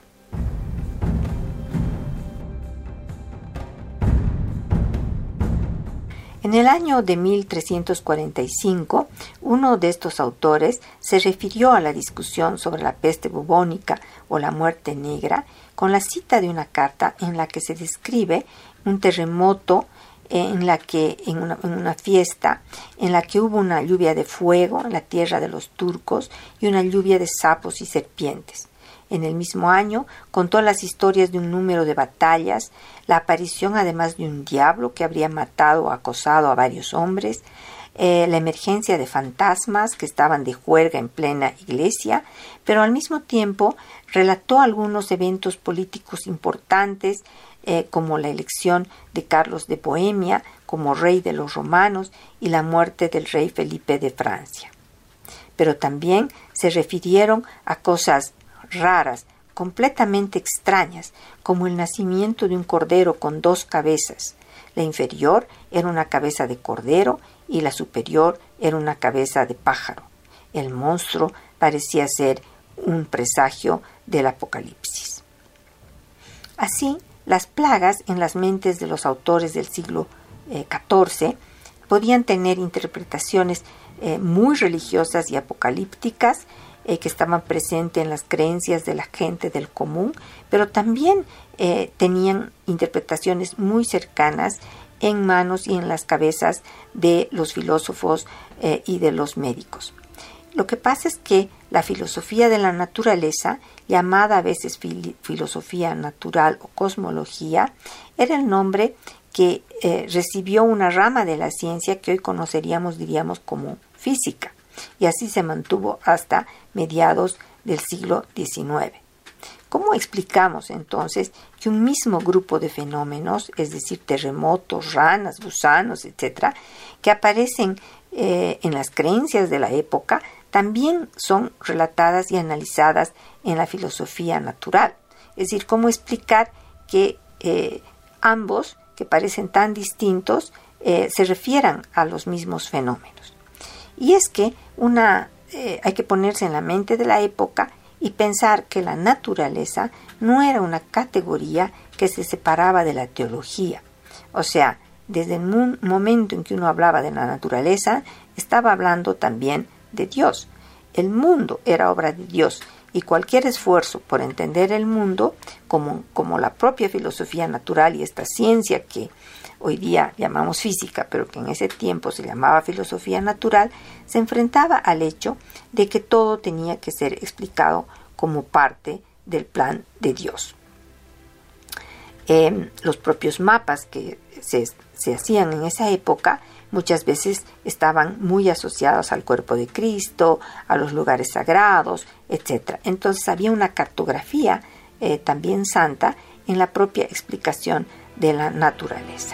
B: En el año de mil trescientos cuarenta y cinco, uno de estos autores se refirió a la discusión sobre la peste bubónica o la muerte negra con la cita de una carta en la que se describe un terremoto en la que en una, en una fiesta en la que hubo una lluvia de fuego en la tierra de los turcos y una lluvia de sapos y serpientes. En el mismo año contó las historias de un número de batallas, la aparición además de un diablo que habría matado o acosado a varios hombres, eh, la emergencia de fantasmas que estaban de juerga en plena iglesia, pero al mismo tiempo relató algunos eventos políticos importantes eh, como la elección de Carlos de Bohemia como rey de los romanos y la muerte del rey Felipe de Francia. Pero también se refirieron a cosas raras, completamente extrañas, como el nacimiento de un cordero con dos cabezas. La inferior era una cabeza de cordero y la superior era una cabeza de pájaro. El monstruo parecía ser un presagio del Apocalipsis. Así, las plagas en las mentes de los autores del siglo eh, catorce podían tener interpretaciones eh, muy religiosas y apocalípticas, Eh, que estaban presentes en las creencias de la gente del común, pero también eh, tenían interpretaciones muy cercanas en manos y en las cabezas de los filósofos eh, y de los médicos. Lo que pasa es que la filosofía de la naturaleza, llamada a veces fil- filosofía natural o cosmología, era el nombre que eh, recibió una rama de la ciencia que hoy conoceríamos, diríamos, como física. Y así se mantuvo hasta mediados del siglo diecinueve. ¿Cómo explicamos entonces que un mismo grupo de fenómenos, es decir, terremotos, ranas, gusanos, etcétera, que aparecen eh, en las creencias de la época, también son relatadas y analizadas en la filosofía natural? Es decir, ¿cómo explicar que eh, ambos, que parecen tan distintos, eh, se refieran a los mismos fenómenos? Y es que una, eh, hay que ponerse en la mente de la época y pensar que la naturaleza no era una categoría que se separaba de la teología. O sea, desde el momento en que uno hablaba de la naturaleza, estaba hablando también de Dios. El mundo era obra de Dios y cualquier esfuerzo por entender el mundo, como, como la propia filosofía natural y esta ciencia que hoy día llamamos física, pero que en ese tiempo se llamaba filosofía natural, se enfrentaba al hecho de que todo tenía que ser explicado como parte del plan de Dios. Eh, los propios mapas que se, se hacían en esa época muchas veces estaban muy asociados al cuerpo de Cristo, a los lugares sagrados, etcétera. Entonces había una cartografía eh, también santa en la propia explicación de la naturaleza.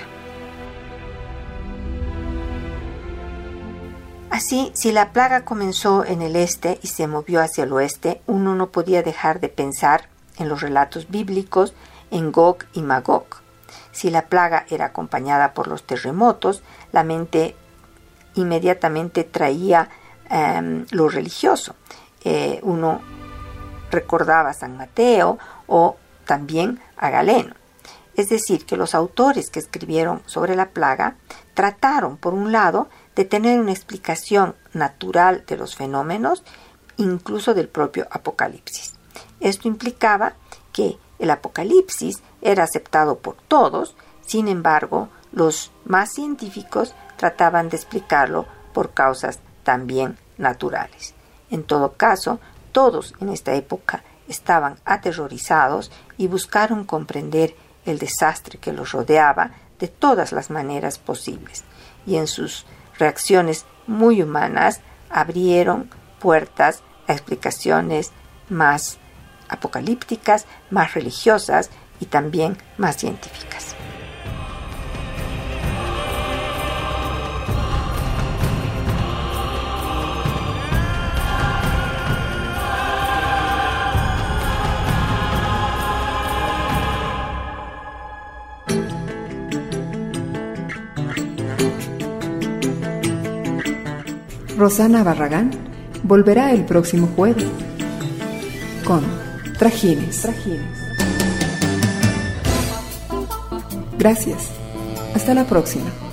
B: Así, si la plaga comenzó en el este y se movió hacia el oeste, uno no podía dejar de pensar en los relatos bíblicos, en Gog y Magog. Si la plaga era acompañada por los terremotos, la mente inmediatamente traía eh, lo religioso. Eh, uno recordaba a San Mateo o también a Galeno. Es decir, que los autores que escribieron sobre la plaga trataron, por un lado, de tener una explicación natural de los fenómenos, incluso del propio Apocalipsis. Esto implicaba que el Apocalipsis era aceptado por todos, sin embargo, los más científicos trataban de explicarlo por causas también naturales. En todo caso, todos en esta época estaban aterrorizados y buscaron comprender el desastre que los rodeaba de todas las maneras posibles, y en sus reacciones muy humanas abrieron puertas a explicaciones más apocalípticas, más religiosas y también más científicas.
A: Rosana Barragán volverá el próximo jueves con Trajines. Trajines. Gracias. Hasta la próxima.